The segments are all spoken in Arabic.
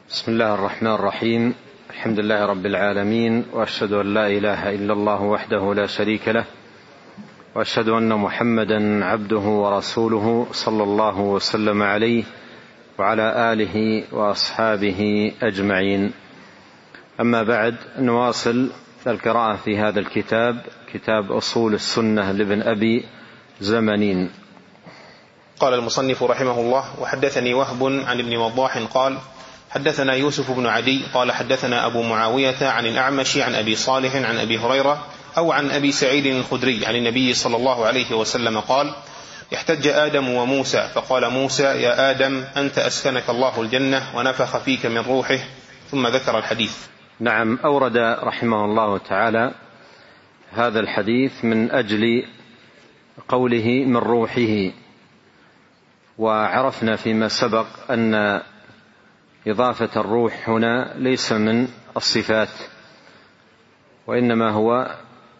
بسم الله الرحمن الرحيم. الحمد لله رب العالمين، وأشهد أن لا إله إلا الله وحده لا شريك له، وأشهد أن محمدا عبده ورسوله صلى الله وسلم عليه وعلى آله وأصحابه أجمعين. أما بعد، نواصل القراءة في هذا الكتاب، كتاب أصول السنة لابن أبي زمنين. قال المصنف رحمه الله: وحدثني وهب عن ابن وضاح قال: حدثنا يوسف بن عدي قال: حدثنا أبو معاوية عن الأعمش عن أبي صالح عن أبي هريرة أو عن أبي سعيد الخدري عن النبي صلى الله عليه وسلم قال: احتج آدم وموسى فقال موسى: يا آدم أنت أسكنك الله الجنة ونفخ فيك من روحه، ثم ذكر الحديث. نعم، أورد رحمه الله تعالى هذا الحديث من أجل قوله من روحه. وعرفنا فيما سبق أن إضافة الروح هنا ليس من الصفات، وإنما هو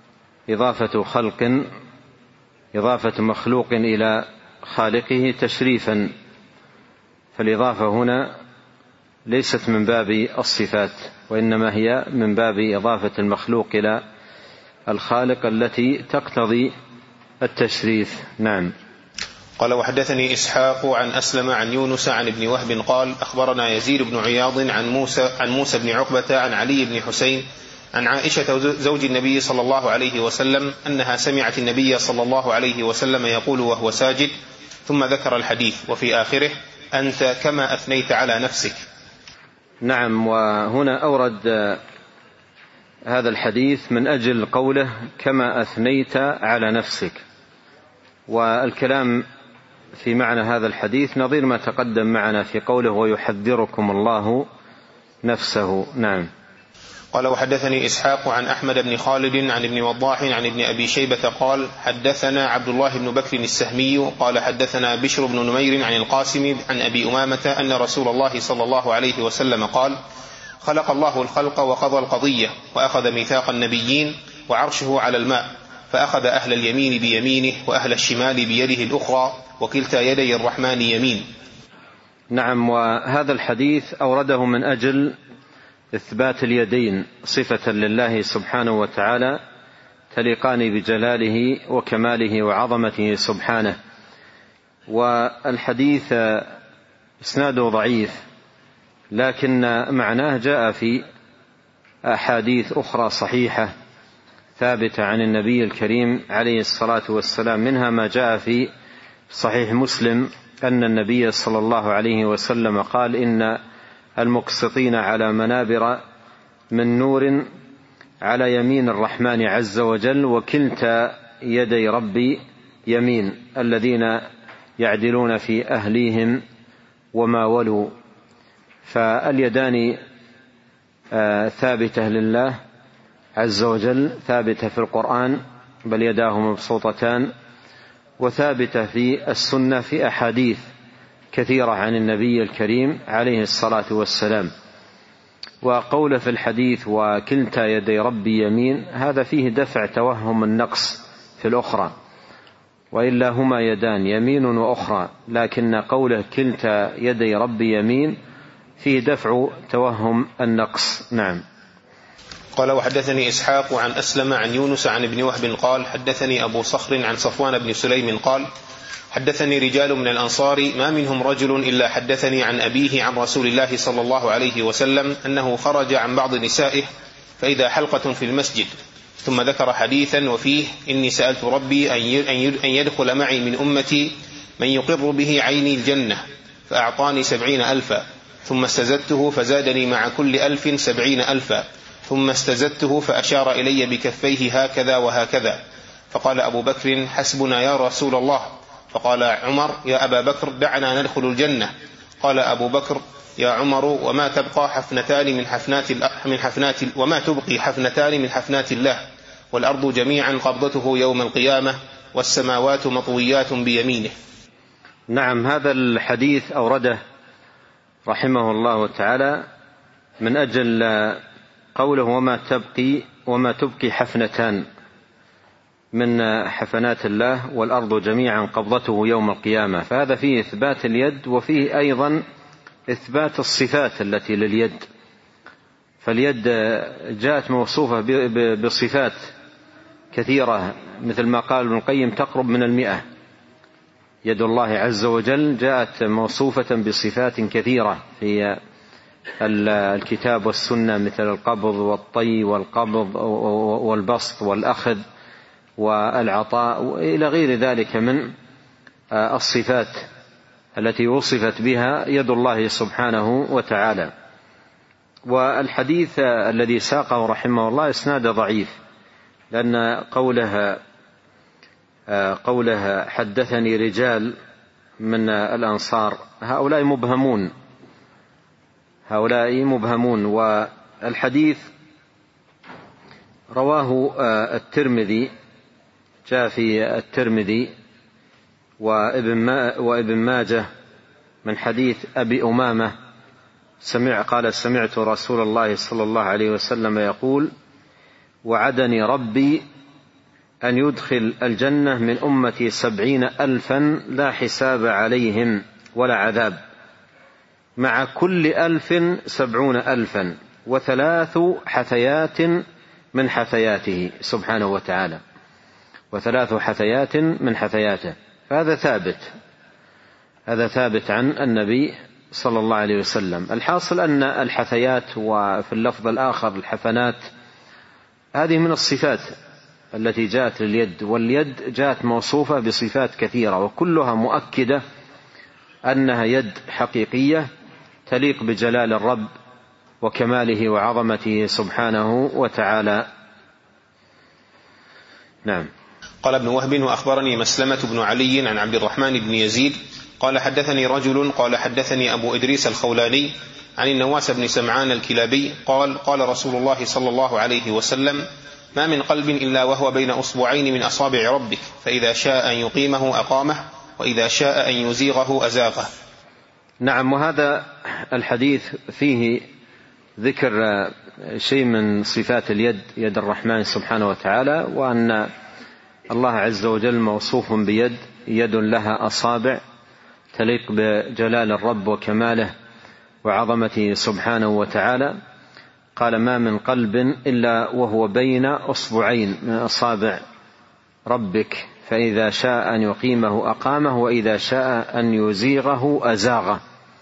إضافة مخلوق إلى خالقه تشريفا، فالإضافة هنا ليست من باب الصفات، وإنما هي من باب إضافة المخلوق إلى الخالق التي تقتضي التشريف. نعم. قال: وحدثني إسحاق عن أسلم عن يونس عن ابن وهب قال: أخبرنا يزيد بن عياض عن موسى بن عقبة عن علي بن حسين عن عائشة زوج النبي صلى الله عليه وسلم أنها سمعت النبي صلى الله عليه وسلم يقول وهو ساجد، ثم ذكر الحديث وفي آخره: أنت كما أثنيت على نفسك. نعم، وهنا أورد هذا الحديث من أجل قوله كما أثنيت على نفسك، والكلام في معنى هذا الحديث نظير ما تقدم معنا في قوله ويحذركم الله نفسه. نعم. قال: وحدثني إسحاق عن أحمد بن خالد عن ابن وضاح عن ابن أبي شيبة قال: حدثنا عبد الله بن بكر السهمي قال: حدثنا بشر بن نمير عن القاسم عن أبي أمامة أن رسول الله صلى الله عليه وسلم قال: خلق الله الخلق وقضى القضية، وأخذ ميثاق النبيين، وعرشه على الماء، فأخذ أهل اليمين بيمينه وأهل الشمال بيده الأخرى، وكلتا يدي الرحمن يمين. نعم، وهذا الحديث أورده من أجل إثبات اليدين صفة لله سبحانه وتعالى تليقان بجلاله وكماله وعظمته سبحانه. والحديث إسناده ضعيف، لكن معناه جاء في أحاديث أخرى صحيحة ثابتة عن النبي الكريم عليه الصلاة والسلام، منها ما جاء في صحيح مسلم أن النبي صلى الله عليه وسلم قال: إن المقسطين على منابر من نور على يمين الرحمن عز وجل، وكلتا يدي ربي يمين، الذين يعدلون في أهليهم وما ولوا. فاليدان ثابتة لله عز وجل، ثابتة في القرآن، بل يداه مبسوطتان، وثابتة في السنة في أحاديث كثيرة عن النبي الكريم عليه الصلاة والسلام. وقول في الحديث وكلتا يدي ربي يمين، هذا فيه دفع توهم النقص في الأخرى، وإلا هما يدان يمين وأخرى، لكن قوله كلتا يدي ربي يمين فيه دفع توهم النقص. نعم. قال: وحدثني إسحاق عن أسلم عن يونس عن ابن وهب قال: حدثني أبو صخر عن صفوان بن سليم قال: حدثني رجال من الأنصار ما منهم رجل إلا حدثني عن أبيه عن رسول الله صلى الله عليه وسلم أنه خرج عن بعض نسائه فإذا حلقة في المسجد، ثم ذكر حديثا وفيه: إني سألت ربي أن يدخل معي من أمتي من يقر به عيني الجنة، فأعطاني 70,000، ثم استزدته فزادني مع كل 1,000 70,000، ثم استزدته فأشار إلي بكفيه هكذا وهكذا، فقال أبو بكر: حسبنا يا رسول الله. فقال عمر: يا أبا بكر دعنا ندخل الجنة. قال أبو بكر: يا عمر وما تبقي حفنتان من حفنات الله، والأرض جميعا قبضته يوم القيامة، والسماوات مطويات بيمينه. نعم، هذا الحديث أورده رحمه الله تعالى من أجل قوله وما تبقي حفنتان من حفنات الله، والأرض جميعا قبضته يوم القيامة، فهذا فيه إثبات اليد، وفيه أيضا إثبات الصفات التي لليد، فاليد جاءت موصوفة بصفات كثيرة، مثل ما قال ابن القيم تقرب من 100. يد الله عز وجل جاءت موصوفة بصفات كثيرة في الكتاب والسنة، مثل القبض والطي والقبض والبسط والأخذ والعطاء إلى غير ذلك من الصفات التي وصفت بها يد الله سبحانه وتعالى. والحديث الذي ساقه رحمه الله إسناد ضعيف، لأن قولها حدثني رجال من الأنصار هؤلاء مبهمون. والحديث رواه الترمذي، جاء في الترمذي وابن ماجه من حديث أبي أمامة قال سمعت رسول الله صلى الله عليه وسلم يقول: وعدني ربي أن يدخل الجنة من أمتي 70,000 لا حساب عليهم ولا عذاب، مع كل 1000 70,000 و3 حثيات من حثياته سبحانه وتعالى، و3 حثيات من حثياته. فهذا ثابت عن النبي صلى الله عليه وسلم. الحاصل أن الحثيات، وفي اللفظ الآخر الحفنات، هذه من الصفات التي جاءت لليد، واليد جاءت موصوفة بصفات كثيرة، وكلها مؤكدة أنها يد حقيقية تليق بجلال الرب وكماله وعظمته سبحانه وتعالى. نعم. قال ابن وهب: وأخبرني مسلمة بن علي عن عبد الرحمن بن يزيد قال حدثني رجل قال حدثني أبو إدريس الخولاني عن النواس بن سمعان الكلابي قال: قال رسول الله صلى الله عليه وسلم: ما من قلب إلا وهو بين أصبعين من أصابع ربك، فإذا شاء أن يقيمه أقامه، وإذا شاء أن يزيغه أزاغه. نعم. وهذا الحديث فيه ذكر شيء من صفات اليد، يد الرحمن سبحانه وتعالى، وأن الله عز وجل موصوف بيد، يد لها أصابع تليق بجلال الرب وكماله وعظمته سبحانه وتعالى. قال: ما من قلب إلا وهو بين أصبعين من أصابع ربك، فإذا شاء أن يقيمه أقامه، وإذا شاء أن يزيغه أزاغه.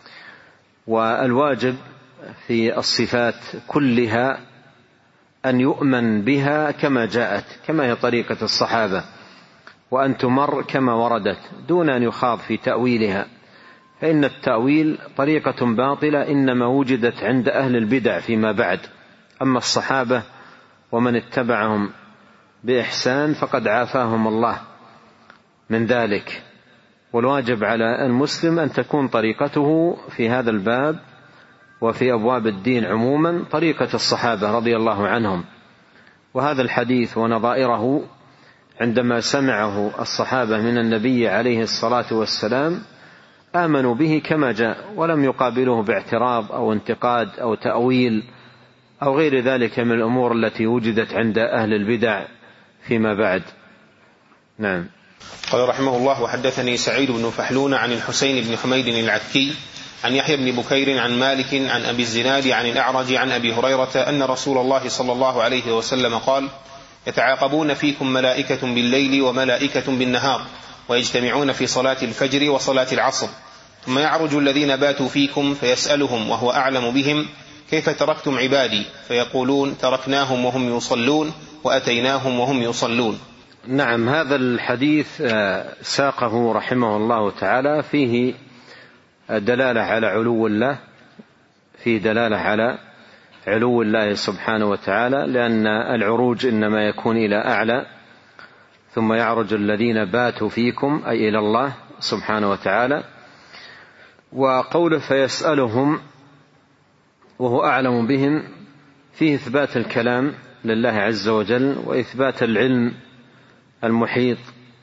والواجب في الصفات كلها أن يؤمن بها كما جاءت، كما هي طريقة الصحابة، وأن تمر كما وردت دون أن يخاض في تأويلها، فإن التأويل طريقة باطلة إنما وجدت عند أهل البدع فيما بعد. أما الصحابة ومن اتبعهم بإحسان فقد عافاهم الله من ذلك. والواجب على المسلم أن تكون طريقته في هذا الباب وفي أبواب الدين عموما طريقة الصحابة رضي الله عنهم. وهذا الحديث ونظائره عندما سمعه الصحابة من النبي عليه الصلاة والسلام آمنوا به كما جاء، ولم يقابلوه باعتراض أو انتقاد أو تأويل أو غير ذلك من الأمور التي وجدت عند أهل البدع فيما بعد. نعم. قال رحمه الله: وحدثني سعيد بن فحلون عن الحسين بن حميد العكي عن يحيى بن بكير عن مالك عن أبي الزناد عن الأعرج عن أبي هريرة أن رسول الله صلى الله عليه وسلم قال: يتعاقبون فيكم ملائكة بالليل وملائكة بالنهار، ويجتمعون في صلاة الفجر وصلاة العصر، ثم يعرج الذين باتوا فيكم فيسألهم وهو أعلم بهم: كيف تركتم عبادي؟ فيقولون: تركناهم وهم يصلون وأتيناهم وهم يصلون. نعم. هذا الحديث ساقه رحمه الله تعالى فيه دلالة على علو الله، فيه دلالة على علو الله سبحانه وتعالى، لأن العروج إنما يكون إلى أعلى، ثم يعرج الذين باتوا فيكم أي إلى الله سبحانه وتعالى. وقوله فيسألهم وهو أعلم بهم فيه إثبات الكلام لله عز وجل، وإثبات العلم المحيط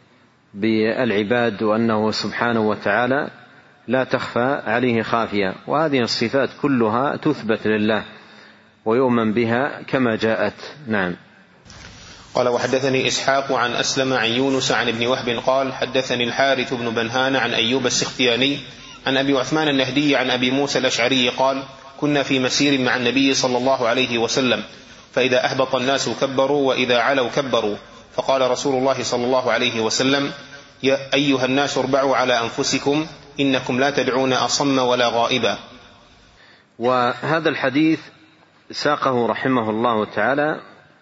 بالعباد، وأنه سبحانه وتعالى لا تخفى عليه خافية. وهذه الصفات كلها تثبت لله ويؤمن بها كما جاءت. نعم. قال: وحدثني إسحاق عن أسلم عن يونس عن ابن وهب قال: حدثني الحارث بن بنهان عن أيوب السختياني عن أبي عثمان النهدي عن أبي موسى الأشعري قال: كنا في مسير مع النبي صلى الله عليه وسلم، فإذا أهبط الناس كبروا وإذا علوا كبروا، فقال رسول الله صلى الله عليه وسلم: يا أيها الناس اربعوا على أنفسكم إنكم لا تدعون أصم ولا غائبا. وهذا الحديث ساقه رحمه الله تعالى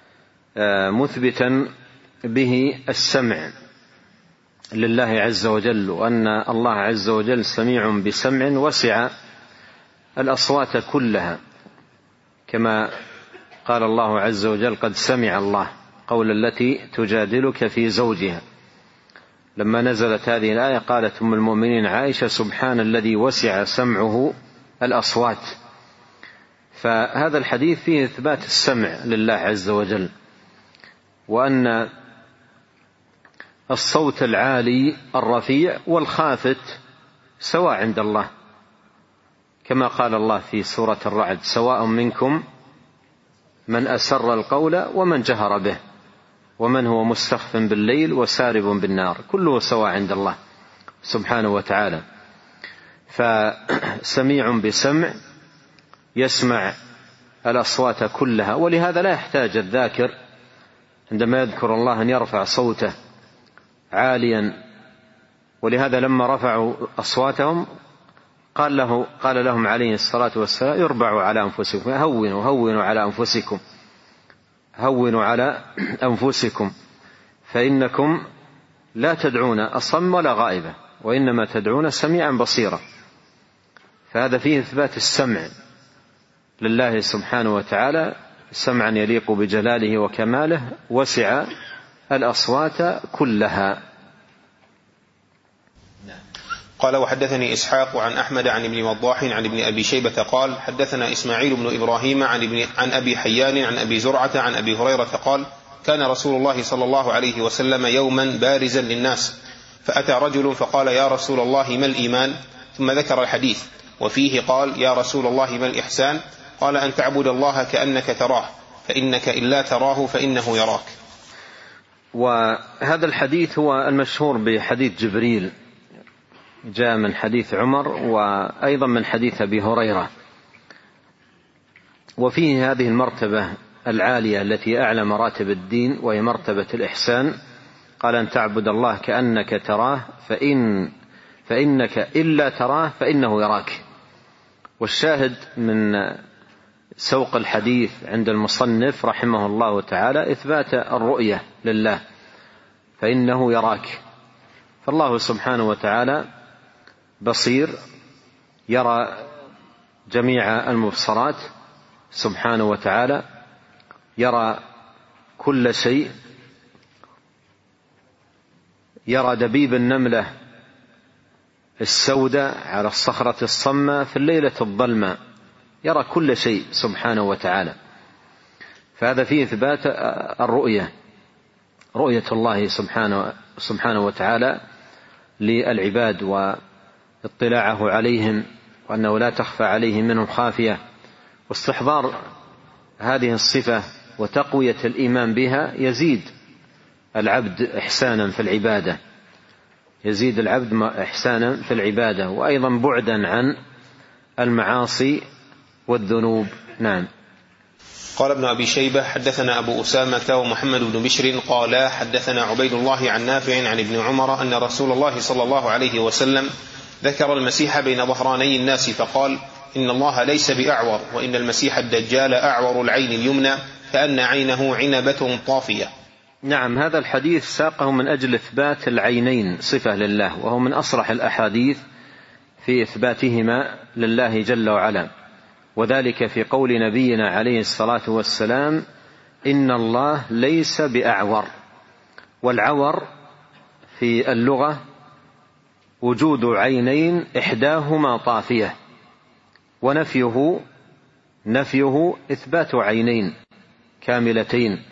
مثبتا به السمع لله عز وجل، وأن الله عز وجل سميع بسمع وسع الأصوات كلها، كما قال الله عز وجل: قد سمع الله قول التي تجادلك في زوجها. لما نزلت هذه الآية قالت أم المؤمنين عائشة: سبحان الذي وسع سمعه الأصوات. فهذا الحديث فيه إثبات السمع لله عز وجل، وأن الصوت العالي الرفيع والخافت سواء عند الله، كما قال الله في سورة الرعد: سواء منكم من أسر القول ومن جهر به ومن هو مستخف بالليل وسارب بالنار، كله سواء عند الله سبحانه وتعالى. فسميع بسمع يسمع الأصوات كلها، ولهذا لا يحتاج الذاكر عندما يذكر الله أن يرفع صوته عاليا. ولهذا لما رفعوا أصواتهم قال لهم عليه الصلاة والسلام: اربعوا على أنفسكم، هونوا على أنفسكم، هونوا على أنفسكم، فإنكم لا تدعون أصم ولا غائبة، وإنما تدعون سميعا بصيرا. فهذا فيه إثبات السمع لله سبحانه وتعالى، سمعا يليق بجلاله وكماله، وسع الأصوات كلها. قال: وحدثني إسحاق عن أحمد عن ابن وضاح عن ابن أبي شيبة قال: حدثنا إسماعيل بن إبراهيم عن أبي حيان عن أبي زرعة عن أبي هريرة قال: كان رسول الله صلى الله عليه وسلم يوما بارزا للناس، فأتى رجل فقال: يا رسول الله ما الإيمان؟ ثم ذكر الحديث، وفيه قال: يا رسول الله ما الإحسان؟ قال: أن تعبد الله كأنك تراه، فإنك إلا تراه فإنه يراك. وهذا الحديث هو المشهور بحديث جبريل، جاء من حديث عمر وأيضا من حديث أبي هريرة، وفيه هذه المرتبة العالية التي أعلى مراتب الدين، وهي مرتبة الإحسان. قال: أن تعبد الله كأنك تراه فإنك إلا تراه فإنه يراك. والشاهد من سوق الحديث عند المصنف رحمه الله تعالى إثبات الرؤية لله، فإنه يراك. فالله سبحانه وتعالى بصير، يرى جميع المبصرات سبحانه وتعالى، يرى كل شيء، يرى دبيب النملة السوداء على الصخرة الصماء في الليلة الظلماء، يرى كل شيء سبحانه وتعالى. فهذا فيه إثبات الرؤية، رؤية الله سبحانه وتعالى للعباد واطلاعه عليهم، وأنه لا تخفى عليه منهم خافية. واستحضار هذه الصفة وتقوية الإيمان بها يزيد العبد إحسانا في العبادة، يزيد العبد إحسانا في العبادة، وأيضا بعدا عن المعاصي والذنوب. نعم. قال ابن أبي شيبة: حدثنا أبو أسامة ومحمد بن بشر قال: حدثنا عبيد الله عن نافع عن ابن عمر أن رسول الله صلى الله عليه وسلم ذكر المسيح بين ظهراني الناس فقال: إن الله ليس بأعور، وإن المسيح الدجال أعور العين اليمنى كأن عينه عنبة طافية. نعم، هذا الحديث ساقه من أجل إثبات العينين صفة لله، وهو من أصرح الأحاديث في إثباتهما لله جل وعلا، وذلك في قول نبينا عليه الصلاة والسلام: إن الله ليس بأعور. والعور في اللغة وجود عينين إحداهما طافية، ونفيه إثبات عينين كاملتين.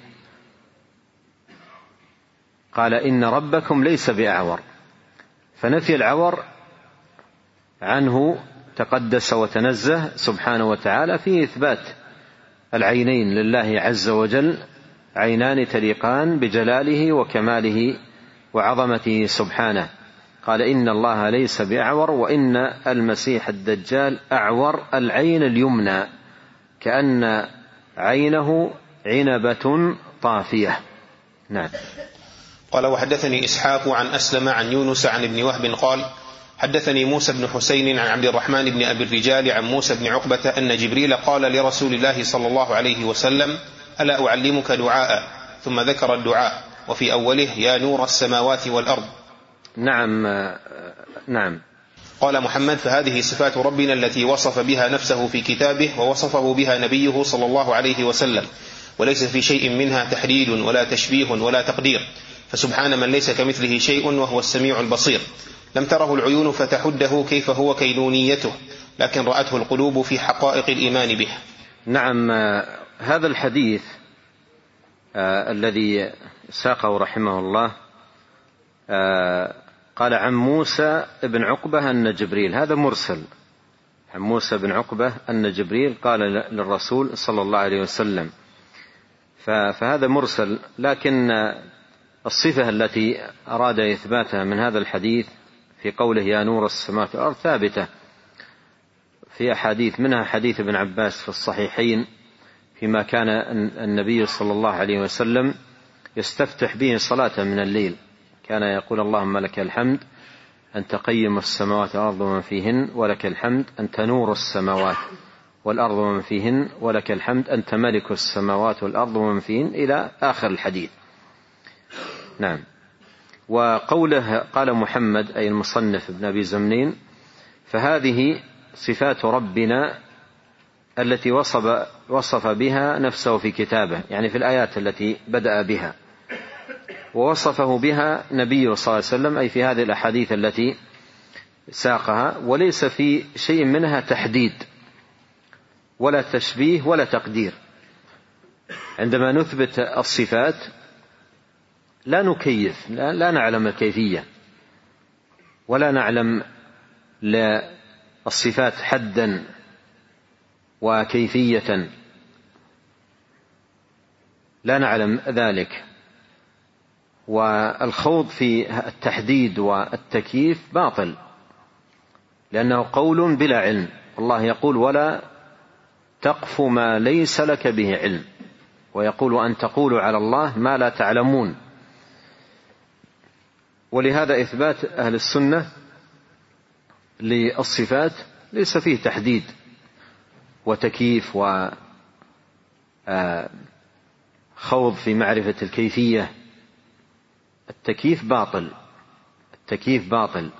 قال: إن ربكم ليس بأعور، فنفي العور عنه تقدس وتنزه سبحانه وتعالى فيه إثبات العينين لله عز وجل، عينان تليقان بجلاله وكماله وعظمته سبحانه. قال إن الله ليس بأعور وإن المسيح الدجال أعور العين اليمنى كأن عينه عنبة طافية. نعم. قال وحدثني إسحاق عن أسلم عن يونس عن ابن وهب قال حدثني موسى بن حسين عن عبد الرحمن بن أبي الرجال عن موسى بن عقبة أن جبريل قال لرسول الله صلى الله عليه وسلم ألا أعلمك دعاء، ثم ذكر الدعاء وفي أوله يا نور السماوات والأرض. نعم. نعم. قال محمد فهذه صفات ربنا التي وصف بها نفسه في كتابه ووصفه بها نبيه صلى الله عليه وسلم، وليس في شيء منها تحديد ولا تشبيه ولا تقدير، فسبحان من ليس كمثله شيء وهو السميع البصير. لم تره العيون فتحده كيف هو كينونيته، لكن رأته القلوب في حقائق الإيمان به. نعم. هذا الحديث الذي ساقه رحمه الله قال عن موسى بن عقبة أن جبريل، هذا مرسل، عن موسى بن عقبة أن جبريل قال للرسول صلى الله عليه وسلم، فهذا مرسل. لكن الصفة التي أراد إثباتها من هذا الحديث في قوله يا نور السماوات والأرض ثابتة في أحاديث، منها حديث ابن عباس في الصحيحين فيما كان النبي صلى الله عليه وسلم يستفتح به صلاة من الليل، كان يقول اللهم لك الحمد أنت قيم السماوات والأرض ومن فيهن، ولك الحمد أنت نور السماوات والأرض ومن فيهن، ولك الحمد أنت ملك السماوات والأرض ومن فيهن، إلى آخر الحديث. نعم. وقوله قال محمد أي المصنف ابن أبي زمنين فهذه صفات ربنا التي وصف بها نفسه في كتابه، يعني في الآيات التي بدأ بها، ووصفه بها نبيه صلى الله عليه وسلم أي في هذه الأحاديث التي ساقها، وليس في شيء منها تحديد ولا تشبيه ولا تقدير. عندما نثبت الصفات لا نكيف، لا نعلم الكيفية ولا نعلم للصفات حدا وكيفية، لا نعلم ذلك. والخوض في التحديد والتكييف باطل، لأنه قول بلا علم. الله يقول ولا تقف ما ليس لك به علم، ويقول أن تقولوا على الله ما لا تعلمون. ولهذا إثبات أهل السنة للصفات ليس فيه تحديد وتكييف وخوض في معرفة الكيفية. التكييف باطل، التكييف باطل،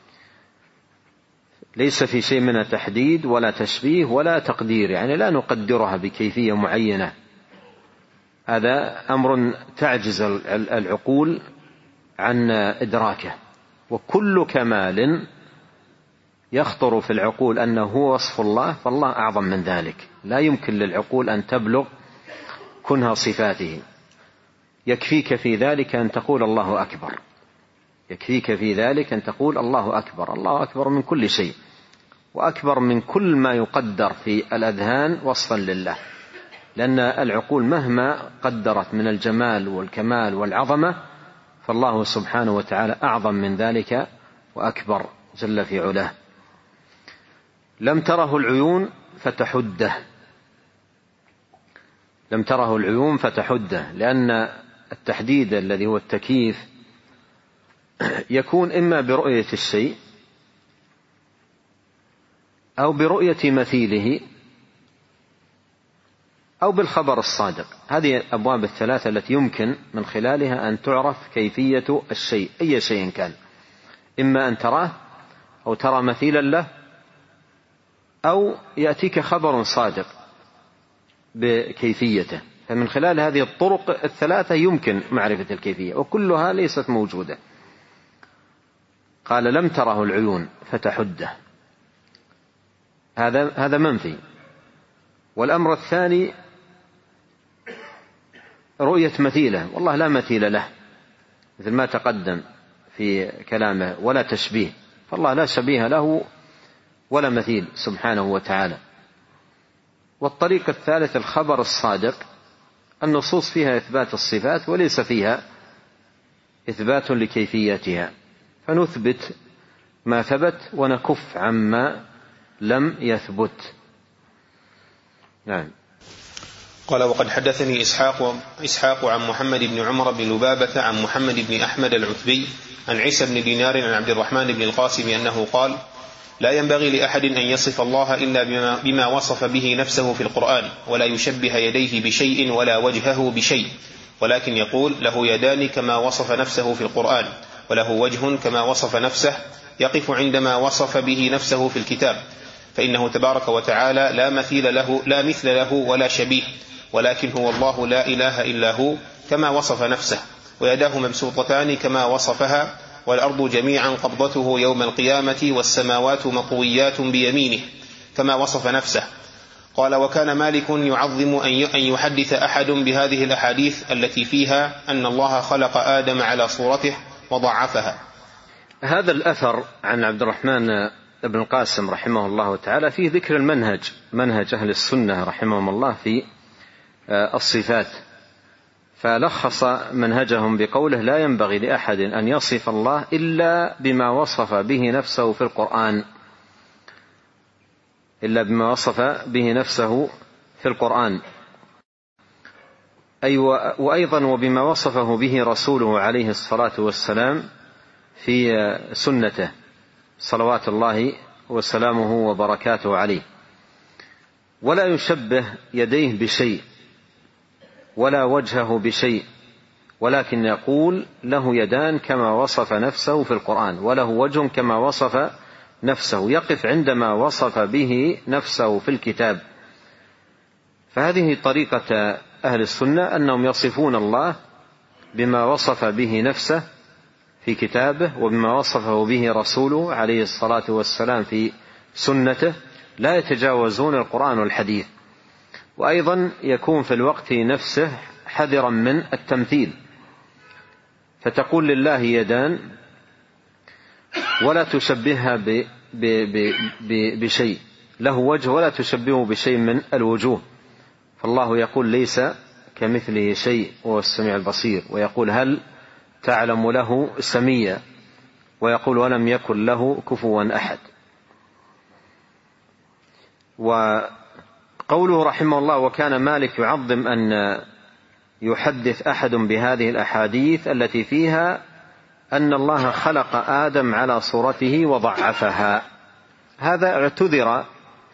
ليس في شيء من تحديد ولا تشبيه ولا تقدير، يعني لا نقدرها بكيفية معينة. هذا أمر تعجز العقول عن إدراكه. وكل كمال يخطر في العقول أنه هو وصف الله فالله أعظم من ذلك، لا يمكن للعقول أن تبلغ كنها صفاته. يكفيك في ذلك أن تقول الله أكبر، يكفيك في ذلك أن تقول الله أكبر. الله أكبر من كل شيء، وأكبر من كل ما يقدر في الأذهان وصفا لله، لأن العقول مهما قدرت من الجمال والكمال والعظمة فالله سبحانه وتعالى أعظم من ذلك وأكبر جل في علاه. لم تره العيون فتحده، لم تره العيون فتحده، لأن التحديد الذي هو التكييف يكون إما برؤية الشيء أو برؤية مثيله أو بالخبر الصادق. هذه الأبواب الثلاثة التي يمكن من خلالها أن تعرف كيفية الشيء أي شيء كان، إما أن تراه أو ترى مثيلا له أو يأتيك خبر صادق بكيفيته. فمن خلال هذه الطرق الثلاثة يمكن معرفة الكيفية، وكلها ليست موجودة. قال لم تره العيون فتحده، هذا منفي. والأمر الثاني رؤية مثيله، والله لا مثيل له مثل ما تقدم في كلامه، ولا تشبيه، فالله لا شبيه له ولا مثيل سبحانه وتعالى. والطريق الثالث الخبر الصادق، النصوص فيها إثبات الصفات وليس فيها إثبات لكيفيتها، فنثبت ما ثبت ونكف عما لم يثبت. نعم. قال وقد حدثني إسحاق عن محمد بن عمر بن لبابة عن محمد بن أحمد العتبي عن عيسى بن دينار عن عبد الرحمن بن القاسم أنه قال لا ينبغي لأحد أن يصف الله إلا بما وصف به نفسه في القرآن، ولا يشبه يديه بشيء ولا وجهه بشيء، ولكن يقول له يدان كما وصف نفسه في القرآن، وله وجه كما وصف نفسه، يقف عندما وصف به نفسه في الكتاب، فإنه تبارك وتعالى لا مثل له ولا شبيه، ولكن هو الله لا إله إلا هو كما وصف نفسه، ويداه مبسوطتان كما وصفها، والأرض جميعا قبضته يوم القيامة، والسماوات مطويات بيمينه كما وصف نفسه. قال وكان مالك يعظم أن يحدث أحد بهذه الأحاديث التي فيها أن الله خلق آدم على صورته وضعفها. هذا الأثر عن عبد الرحمن بن القاسم رحمه الله تعالى فيه ذكر منهج أهل السنة رحمهم الله في الصفات، فلخص منهجهم بقوله لا ينبغي لأحد أن يصف الله إلا بما وصف به نفسه في القرآن، إلا بما وصف به نفسه في القرآن، وأيضا وبما وصفه به رسوله عليه الصلاة والسلام في سنته صلوات الله وسلامه وبركاته عليه. ولا يشبه يديه بشيء ولا وجهه بشيء، ولكن يقول له يدان كما وصف نفسه في القرآن، وله وجه كما وصف نفسه، يقف عندما وصف به نفسه في الكتاب. فهذه طريقة أهل السنة، أنهم يصفون الله بما وصف به نفسه في كتابه وبما وصفه به رسوله عليه الصلاة والسلام في سنته، لا يتجاوزون القرآن والحديث. وأيضا يكون في الوقت نفسه حذرا من التمثيل، فتقول لله يدان ولا تشبهها بشيء، له وجه ولا تشبهه بشيء من الوجوه، فالله يقول ليس كمثله شيء وهو السميع البصير، ويقول هل تعلم له سميا، ويقول ولم يكن له كفوا أحد. وقوله رحمه الله وكان مالك يعظم أن يحدث أحد بهذه الأحاديث التي فيها أن الله خلق آدم على صورته وضعفها، هذا اعتذر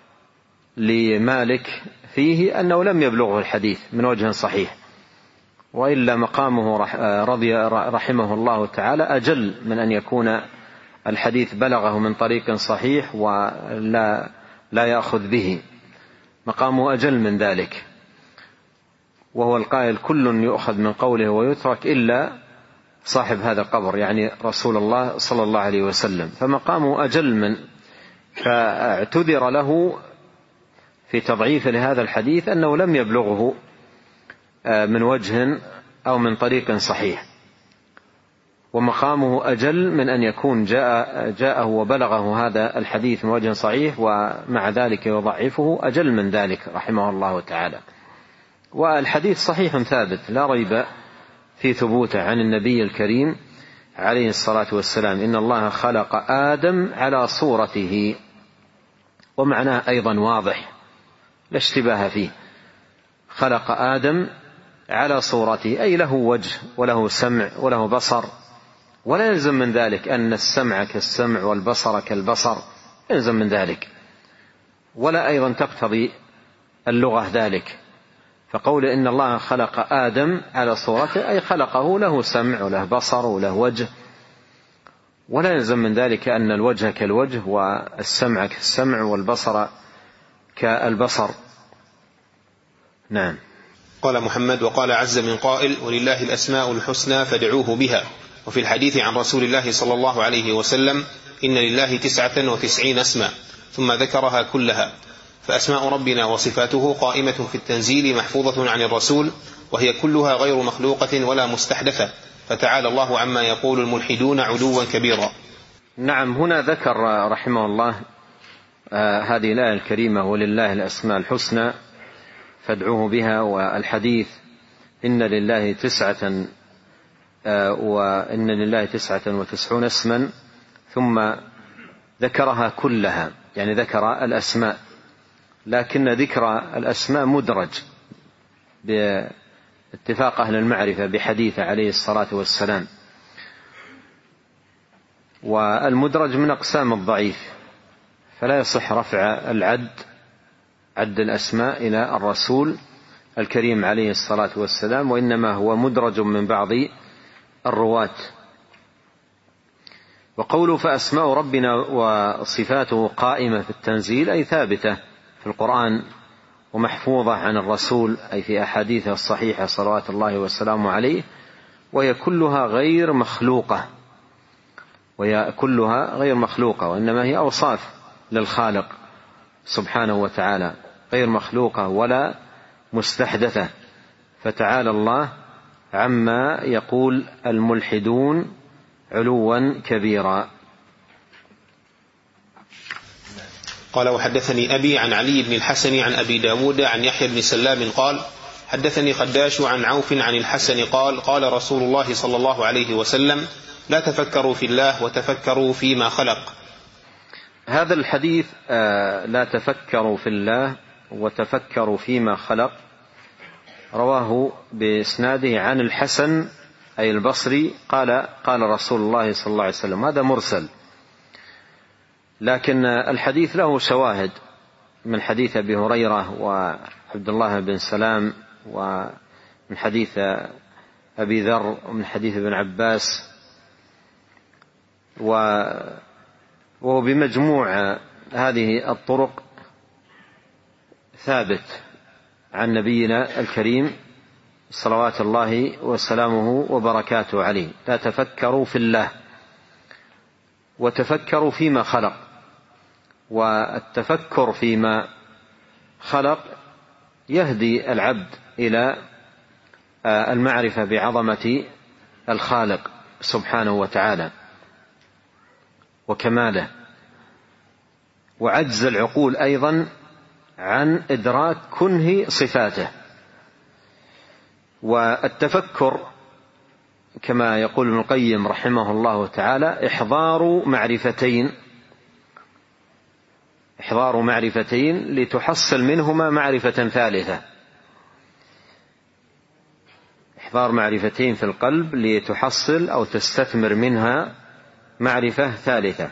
لمالك فيه أنه لم يبلغه الحديث من وجه صحيح، وإلا مقامه رحمه الله تعالى أجل من أن يكون الحديث بلغه من طريق صحيح ولا يأخذ به، مقامه أجل من ذلك، وهو القائل كل يؤخذ من قوله ويترك إلا صاحب هذا القبر، يعني رسول الله صلى الله عليه وسلم، فمقامه أجل من، فاعتذر له في تضعيف لهذا الحديث أنه لم يبلغه من وجه أو من طريق صحيح، ومقامه أجل من أن يكون جاءه وبلغه هذا الحديث من وجه صحيح ومع ذلك يضعفه، أجل من ذلك رحمه الله تعالى. والحديث صحيح ثابت لا ريب في ثبوته عن النبي الكريم عليه الصلاة والسلام، إن الله خلق آدم على صورته، ومعناه أيضا واضح لا اشتباه فيه، خلق آدم على صورته أي له وجه وله سمع وله بصر، ولا يلزم من ذلك أن السمع كالسمع والبصر كالبصر، يلزم من ذلك، ولا أيضا تقتضي اللغة ذلك، فقول إن الله خلق آدم على صورته أي خلقه له سمع وله بصر وله وجه، ولا يلزم من ذلك أن الوجه كالوجه والسمع كالسمع والبصر كالبصر. نعم. قال محمد وقال عز من قائل ولله الأسماء الحسنى فادعوه بها. وفي الحديث عن رسول الله صلى الله عليه وسلم إن لله 99 اسما، ثم ذكرها كلها، فأسماء ربنا وصفاته قائمة في التنزيل محفوظة عن الرسول، وهي كلها غير مخلوقة ولا مستحدثة، فتعالى الله عما يقول الملحدون علوا كبيرا. نعم. هنا ذكر رحمه الله هذه الآية الكريمة ولله الأسماء الحسنى فادعوه بها، والحديث إن لله وإن لله 99 اسما، ثم ذكرها كلها، يعني ذكر الأسماء، لكن ذكر الأسماء مدرج باتفاق أهل المعرفة بحديث عليه الصلاة والسلام. والمدرج من أقسام الضعيف، فلا يصح رفع عد الأسماء إلى الرسول الكريم عليه الصلاة والسلام، وإنما هو مدرج من بعض الرواة. وقوله فأسماء ربنا وصفاته قائمة في التنزيل، أي ثابتة في القرآن ومحفوظة عن الرسول، أي في أحاديثه الصحيحة صلوات الله وسلامه عليه، وهي كلها غير مخلوقة، وإنما هي أوصاف للخالق سبحانه وتعالى، غير مخلوقة ولا مستحدثة، فتعالى الله عما يقول الملحدون علوا كبيرا. قال وحدثني أبي عن علي بن الحسن عن أبي داود عن يحيى بن سلام قال حدثني خداش عن عوف عن الحسن قال قال رسول الله صلى الله عليه وسلم لا تفكروا في الله وتفكروا فيما خلق. هذا الحديث لا تفكروا في الله وتفكروا فيما خلق رواه بإسناده عن الحسن أي البصري قال رسول الله صلى الله عليه وسلم. هذا مرسل، لكن الحديث له شواهد من حديث أبي هريرة وعبد الله بن سلام، ومن حديث أبي ذر، ومن حديث ابن عباس، وبمجموع هذه الطرق ثابت عن نبينا الكريم صلوات الله وسلامه وبركاته عليه. لا تفكروا في الله وتفكروا فيما خلق. والتفكر فيما خلق يهدي العبد إلى المعرفة بعظمة الخالق سبحانه وتعالى وكماله، وعجز العقول أيضا عن إدراك كنه صفاته. والتفكر كما يقول ابن القيم رحمه الله تعالى إحضار معرفتين لتحصل منهما معرفة ثالثة. إحضار معرفتين في القلب لتحصل أو تستثمر منها معرفة ثالثة.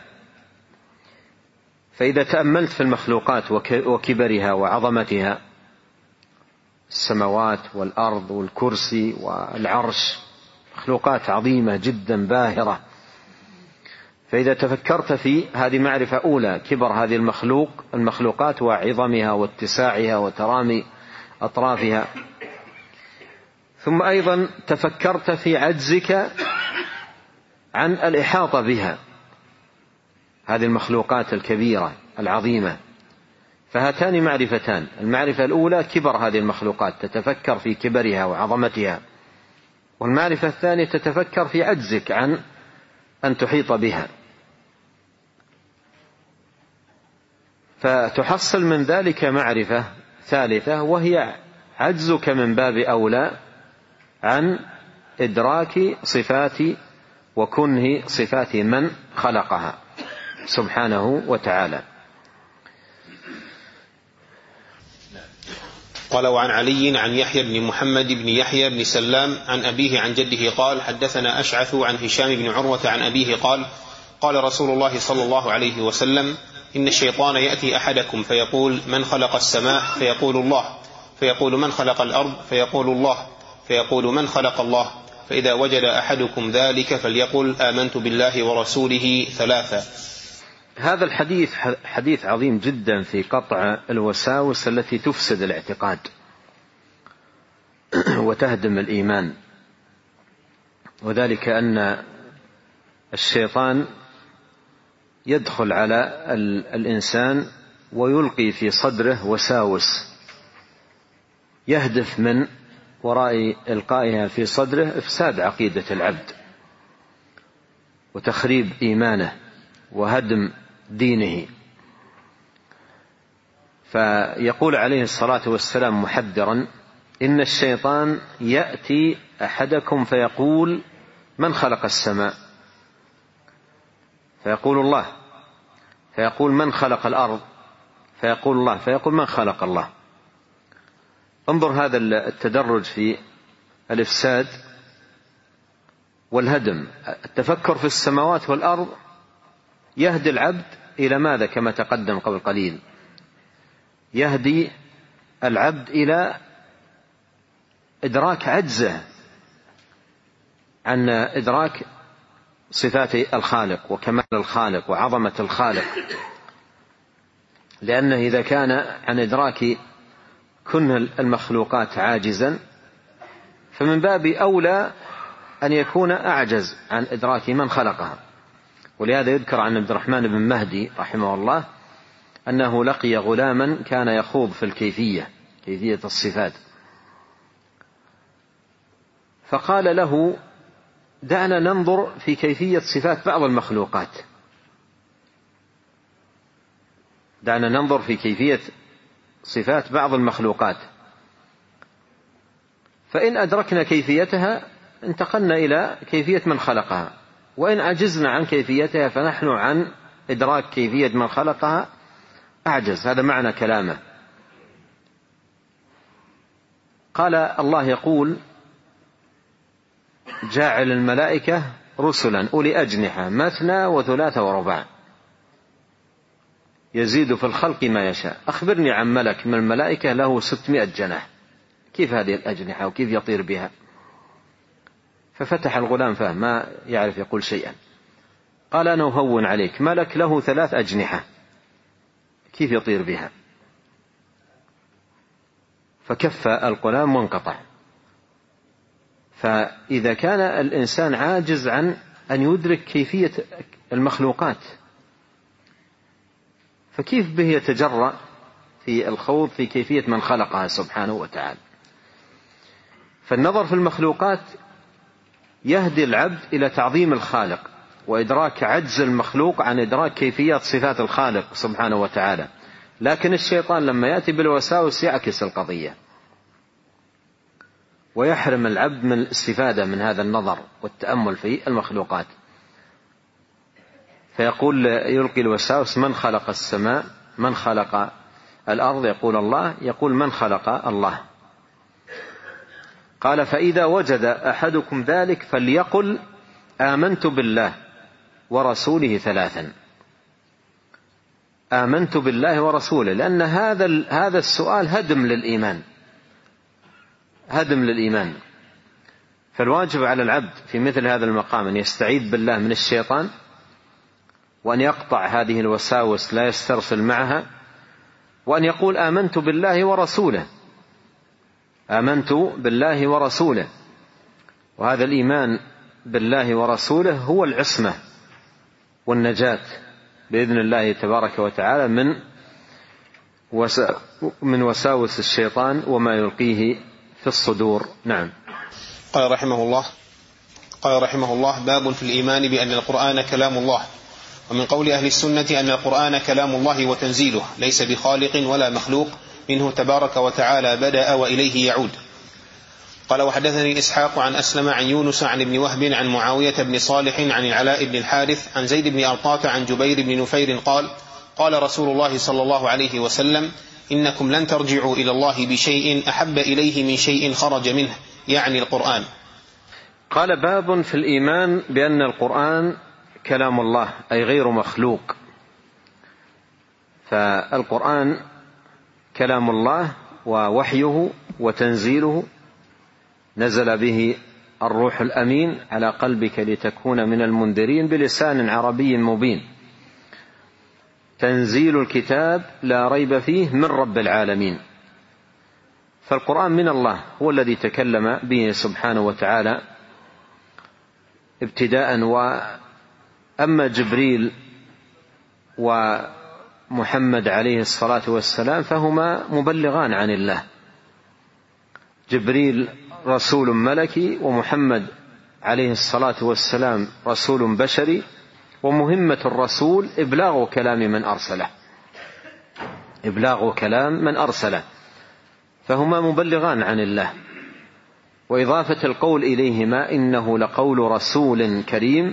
فإذا تأملت في المخلوقات وكبرها وعظمتها، السماوات والأرض والكرسي والعرش، مخلوقات عظيمة جدا باهرة، فإذا تفكرت في هذه معرفة أولى، كبر هذه المخلوقات وعظمها واتساعها وترامي أطرافها، ثم أيضا تفكرت في عجزك عن الإحاطة بها، هذه المخلوقات الكبيرة العظيمة، فهاتان معرفتان. المعرفة الأولى كبر هذه المخلوقات، تتفكر في كبرها وعظمتها، والمعرفة الثانية تتفكر في عجزك عن أن تحيط بها، فتحصل من ذلك معرفة ثالثة، وهي عجزك من باب أولى عن إدراك صفات وكنه صفات من خلقها سبحانه وتعالى. قال وعن علي عن يحيى بن محمد بن يحيى بن سلام عن أبيه عن جده قال حدثنا أشعث عن هشام بن عروة عن أبيه قال قال رسول الله صلى الله عليه وسلم إن الشيطان يأتي أحدكم فيقول من خلق السماء فيقول الله، فيقول من خلق الأرض فيقول الله، فيقول من خلق الله، فإذا وجد أحدكم ذلك فليقل آمنت بالله ورسوله ثلاثة. هذا الحديث حديث عظيم جدا في قطع الوساوس التي تفسد الاعتقاد وتهدم الإيمان، وذلك أن الشيطان يدخل على الإنسان ويلقي في صدره وساوس يهدف من وراء إلقائها في صدره إفساد عقيدة العبد وتخريب إيمانه وهدم دينه. فيقول عليه الصلاة والسلام محذرا إن الشيطان يأتي أحدكم فيقول من خلق السماء؟ فيقول الله. فيقول من خلق الأرض؟ فيقول الله. فيقول من خلق الله. انظر هذا التدرج في الإفساد والهدم. التفكر في السماوات والأرض يهدي العبد إلى ماذا؟ كما تقدم قبل قليل، يهدي العبد إلى إدراك عجزه عن إدراك صفات الخالق وكمال الخالق وعظمة الخالق، لأنه إذا كان عن إدراك كنه المخلوقات عاجزا فمن باب أولى أن يكون أعجز عن إدراك من خلقها. ولهذا يذكر عن عبد الرحمن بن مهدي رحمه الله أنه لقي غلاما كان يخوض في كيفية الصفات، فقال له دعنا ننظر في كيفية صفات بعض المخلوقات، دعنا ننظر في كيفية صفات بعض المخلوقات، فإن أدركنا كيفيتها انتقلنا إلى كيفية من خلقها، وإن عجزنا عن كيفيتها فنحن عن إدراك كيفية من خلقها أعجز. هذا معنى كلامه. قال الله يقول جاعل الملائكة رسلا أولي أجنحة مثنى وثلاث ورباع يزيد في الخلق ما يشاء. أخبرني عن ملك من الملائكة له 600 جناح، كيف هذه الأجنحة وكيف يطير بها؟ ففتح الغلام فاه ما يعرف يقول شيئا. قال أنا أهون عليك، ملك له 3 أجنحة كيف يطير بها؟ فكف الغلام وانقطع. فإذا كان الإنسان عاجز عن أن يدرك كيفية المخلوقات فكيف به يتجرأ في الخوض في كيفية من خلقها سبحانه وتعالى؟ فالنظر في المخلوقات يهدي العبد إلى تعظيم الخالق وإدراك عجز المخلوق عن إدراك كيفية صفات الخالق سبحانه وتعالى. لكن الشيطان لما يأتي بالوساوس يعكس القضية ويحرم العبد من الاستفادة من هذا النظر والتأمل في المخلوقات، فيقول يلقي الوساوس من خلق السماء؟ من خلق الأرض؟ يقول الله. يقول من خلق الله؟ قال فإذا وجد أحدكم ذلك فليقل آمنت بالله ورسوله 3. آمنت بالله ورسوله، لأن هذا السؤال هدم للإيمان. فالواجب على العبد في مثل هذا المقام أن يستعيذ بالله من الشيطان وأن يقطع هذه الوساوس لا يسترسل معها، وأن يقول آمنت بالله ورسوله، آمنت بالله ورسوله. وهذا الإيمان بالله ورسوله هو العصمة والنجاة بإذن الله تبارك وتعالى من وساوس الشيطان وما يلقيه في الصدور. نعم. قال رحمه الله باب في الإيمان بأن القرآن كلام الله. ومن قول أهل السنة أن القرآن كلام الله وتنزيله ليس بخالق ولا مخلوق، منه تبارك وتعالى بدأ وإليه يعود. قال وحدثني إسحاق عن أسلم عن يونس عن ابن وهب عن معاوية بن صالح عن العلاء بن الحارث عن زيد بن أرطاة عن جبير بن نفير قال قال رسول الله صلى الله عليه وسلم إنكم لن ترجعوا إلى الله بشيء أحب إليه من شيء خرج منه، يعني القرآن. قال باب في الإيمان بأن القرآن كلام الله أي غير مخلوق. فالقرآن كلام الله ووحيه وتنزيله، نزل به الروح الأمين على قلبك لتكون من المنذرين بلسان عربي مبين، تنزيل الكتاب لا ريب فيه من رب العالمين. فالقرآن من الله، هو الذي تكلم به سبحانه وتعالى ابتداء. وأما جبريل ومحمد عليه الصلاة والسلام فهما مبلغان عن الله. جبريل رسول ملكي، ومحمد عليه الصلاة والسلام رسول بشري، ومهمة الرسول إبلاغ كلام من أرسله، فهما مبلغان عن الله. وإضافة القول إليهما إنه لقول رسول كريم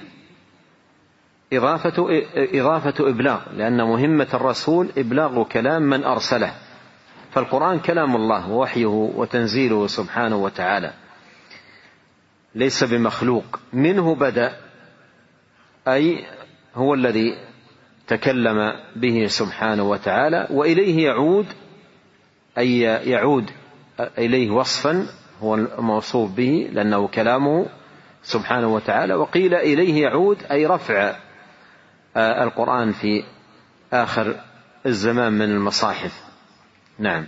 إضافة إبلاغ، لأن مهمة الرسول إبلاغ كلام من أرسله، فالقرآن كلام الله ووحيه وتنزيله سبحانه وتعالى، ليس بمخلوق، منه بدأ، أي هو الذي تكلم به سبحانه وتعالى، وإليه يعود، أي يعود إليه وصفا هو الموصوف به لأنه كلامه سبحانه وتعالى. وقيل إليه يعود أي رفع القرآن في آخر الزمان من المصاحف. نعم.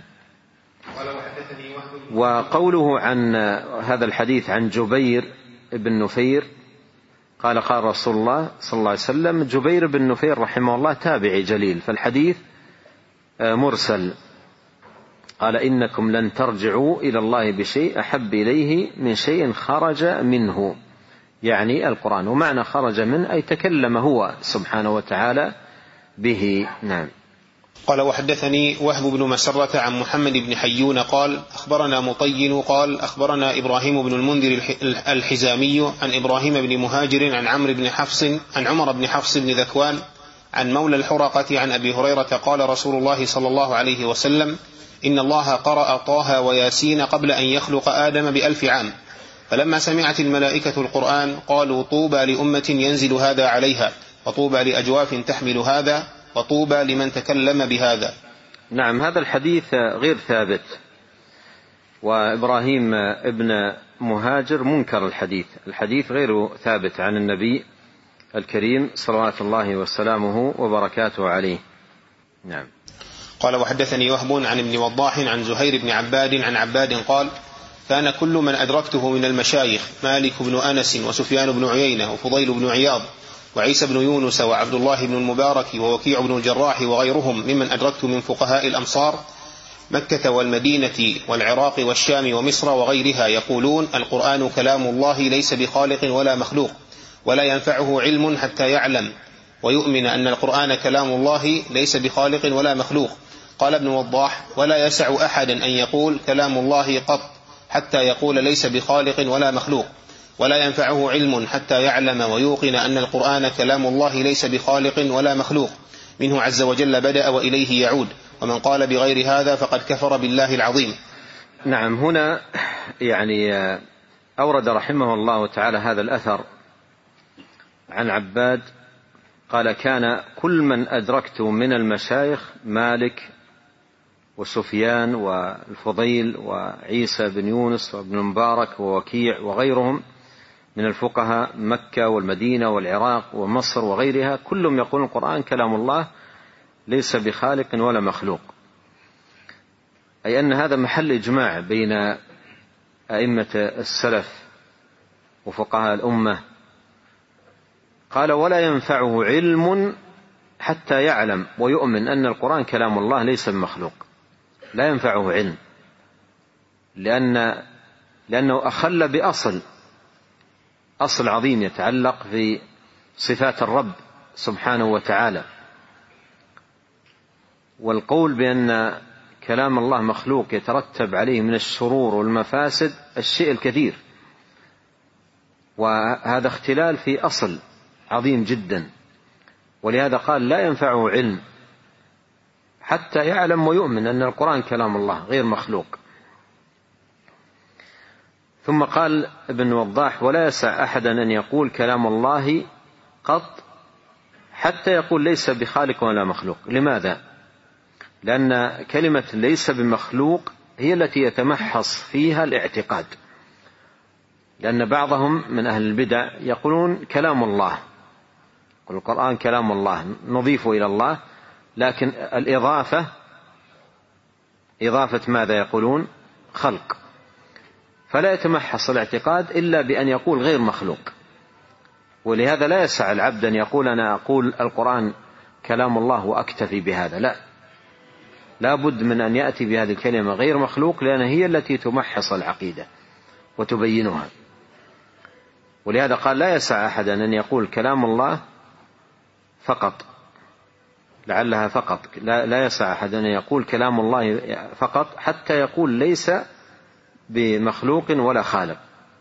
وقوله عن هذا الحديث عن جبير بن نفير قال قال رسول الله صلى الله عليه وسلم، جبير بن نفير رحمه الله تابعي جليل، فالحديث مرسل. قال إنكم لن ترجعوا إلى الله بشيء أحب إليه من شيء خرج منه، يعني القرآن، ومعنى خرج منه أي تكلم هو سبحانه وتعالى به. نعم. قال وحدثني وهب بن مسرة عن محمد بن حيون قال أخبرنا مطين قال أخبرنا إبراهيم بن المنذر الحزامي عن إبراهيم بن مهاجر عن عمر بن حفص بن ذكوان عن مولى الحرقة عن أبي هريرة قال رسول الله صلى الله عليه وسلم إن الله قرأ طه وياسين قبل أن يخلق آدم ب1000 عام، فلما سمعت الملائكة القرآن قالوا طوبى لأمة ينزل هذا عليها، وطوبى لأجواف تحمل هذا، وطوبى لمن تكلم بهذا. نعم. هذا الحديث غير ثابت، وإبراهيم ابن مهاجر منكر الحديث غير ثابت عن النبي الكريم صلوات الله وسلامه وبركاته عليه. نعم. قال وحدثني وهب عن ابن وضاح عن زهير بن عباد عن عباد قال كان كل من أدركته من المشايخ مالك بن أنس وسفيان بن عيينة وفضيل بن عياض وعيسى بن يونس وعبد الله بن المبارك ووكيع بن الجراح وغيرهم ممن أدركت من فقهاء الأمصار مكة والمدينة والعراق والشام ومصر وغيرها يقولون القرآن كلام الله ليس بخالق ولا مخلوق، ولا ينفعه علم حتى يعلم ويؤمن أن القرآن كلام الله ليس بخالق ولا مخلوق. قال ابن وضاح ولا يسع أحدا أن يقول كلام الله قط حتى يقول ليس بخالق ولا مخلوق، ولا ينفعه علم حتى يعلم ويوقن أن القرآن كلام الله ليس بخالق ولا مخلوق، منه عز وجل بدأ وإليه يعود، ومن قال بغير هذا فقد كفر بالله العظيم. نعم. هنا يعني أورد رحمه الله تعالى هذا الأثر عن عباد قال كان كل من أدركت من المشايخ مالك وسفيان والفضيل وعيسى بن يونس وابن المبارك ووكيع وغيرهم من الفقهاء مكة والمدينة والعراق ومصر وغيرها كلهم يقول القرآن كلام الله ليس بخالق ولا مخلوق، أي أن هذا محل إجماع بين أئمة السلف وفقهاء الأمة. قال ولا ينفعه علم حتى يعلم ويؤمن أن القرآن كلام الله ليس بمخلوق، لا ينفعه علم، لأنه أخل بأصل عظيم يتعلق في صفات الرب سبحانه وتعالى، والقول بأن كلام الله مخلوق يترتب عليه من الشرور والمفاسد الشيء الكثير، وهذا اختلال في أصل عظيم جدا، ولهذا قال لا ينفعه علم حتى يعلم ويؤمن أن القرآن كلام الله غير مخلوق. ثم قال ابن وضاح ولا يسع أحدا أن يقول كلام الله قط حتى يقول ليس بخالق ولا مخلوق. لماذا؟ لأن كلمة ليس بمخلوق هي التي يتمحص فيها الاعتقاد، لأن بعضهم من أهل البدع يقولون كلام الله، يقول القرآن كلام الله نضيفه إلى الله، لكن إضافة ماذا يقولون؟ خلق، فلا يتمحص الاعتقاد إلا بأن يقول غير مخلوق. ولهذا لا يسع العبد أن يقول أنا أقول القرآن كلام الله وأكتفي بهذا، لا بد من أن يأتي بهذه الكلمة غير مخلوق، لأن هي التي تمحص العقيدة وتبينها. ولهذا قال لا يسع أحدا أن يقول كلام الله فقط، لعلها فقط، لا يسع أحدا أن يقول كلام الله فقط حتى يقول ليس بمخلوق ولا خالق،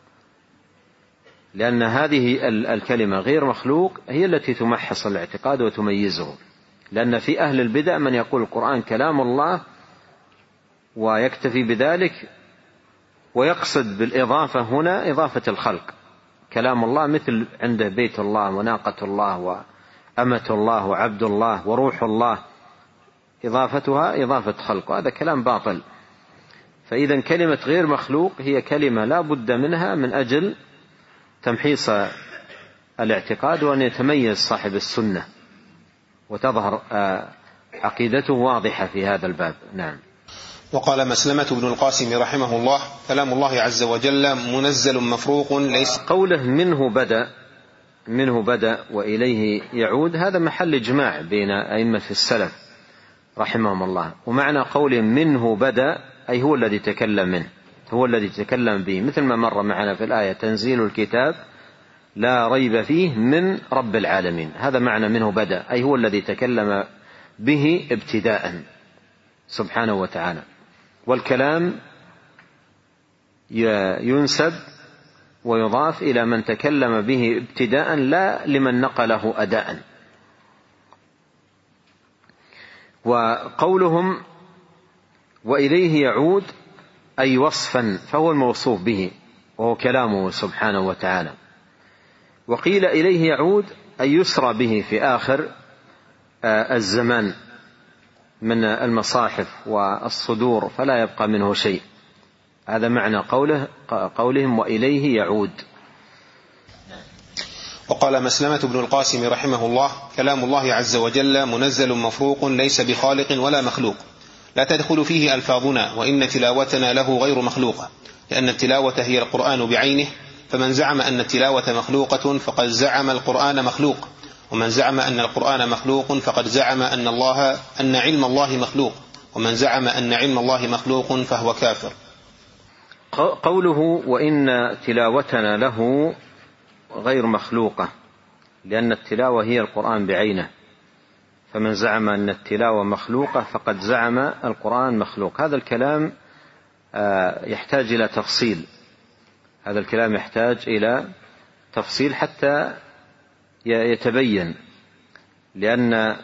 لأن هذه الكلمة غير مخلوق هي التي تمحص الاعتقاد وتميزه. لأن في أهل البدع من يقول القرآن كلام الله ويكتفي بذلك، ويقصد بالإضافة هنا إضافة الخلق. كلام الله مثل عنده بيت الله وناقة الله وأمة الله وعبد الله وروح الله، إضافتها إضافة خلق، وهذا كلام باطل. فإذا كلمة غير مخلوق هي كلمة لا بد منها من أجل تمحيص الاعتقاد، وأن يتميز صاحب السنة وتظهر عقيدته واضحة في هذا الباب. نعم. وقال مسلمة بن القاسم رحمه الله: كلام الله عز وجل منزل مفروق ليس. قوله منه بدأ وإليه يعود، هذا محل إجماع بين أئمة السلف رحمهم الله. ومعنى قوله منه بدأ أي هو الذي تكلم منه، هو الذي تكلم به، مثل ما مر معنا في الآية: تنزيل الكتاب لا ريب فيه من رب العالمين. هذا معنى منه بدأ، أي هو الذي تكلم به ابتداء سبحانه وتعالى. والكلام ينسب ويضاف إلى من تكلم به ابتداء، لا لمن نقله أداء. وقولهم وإليه يعود أي وصفا، فهو الموصوف به وهو كلامه سبحانه وتعالى. وقيل إليه يعود أي يسرى به في آخر الزمان من المصاحف والصدور فلا يبقى منه شيء. هذا معنى قولهم وإليه يعود. وقال مسلمة بن القاسم رحمه الله: كلام الله عز وجل منزل مفروق ليس بخالق ولا مخلوق، لا تدخل فيه ألفاظنا، وإن تلاوتنا له غير مخلوقة، لأن التلاوة هي القرآن بعينه، فمن زعم أن التلاوة مخلوقة فقد زعم القرآن مخلوق، ومن زعم أن القرآن مخلوق فقد زعم أن علم الله مخلوق، ومن زعم أن علم الله مخلوق فهو كافر. قوله وإن تلاوتنا له غير مخلوقة، لأن التلاوة هي القرآن بعينه، فمن زعم أن التلاوة مخلوقة فقد زعم القرآن مخلوق. هذا الكلام يحتاج إلى تفصيل، هذا الكلام يحتاج إلى تفصيل حتى يتبين، لأن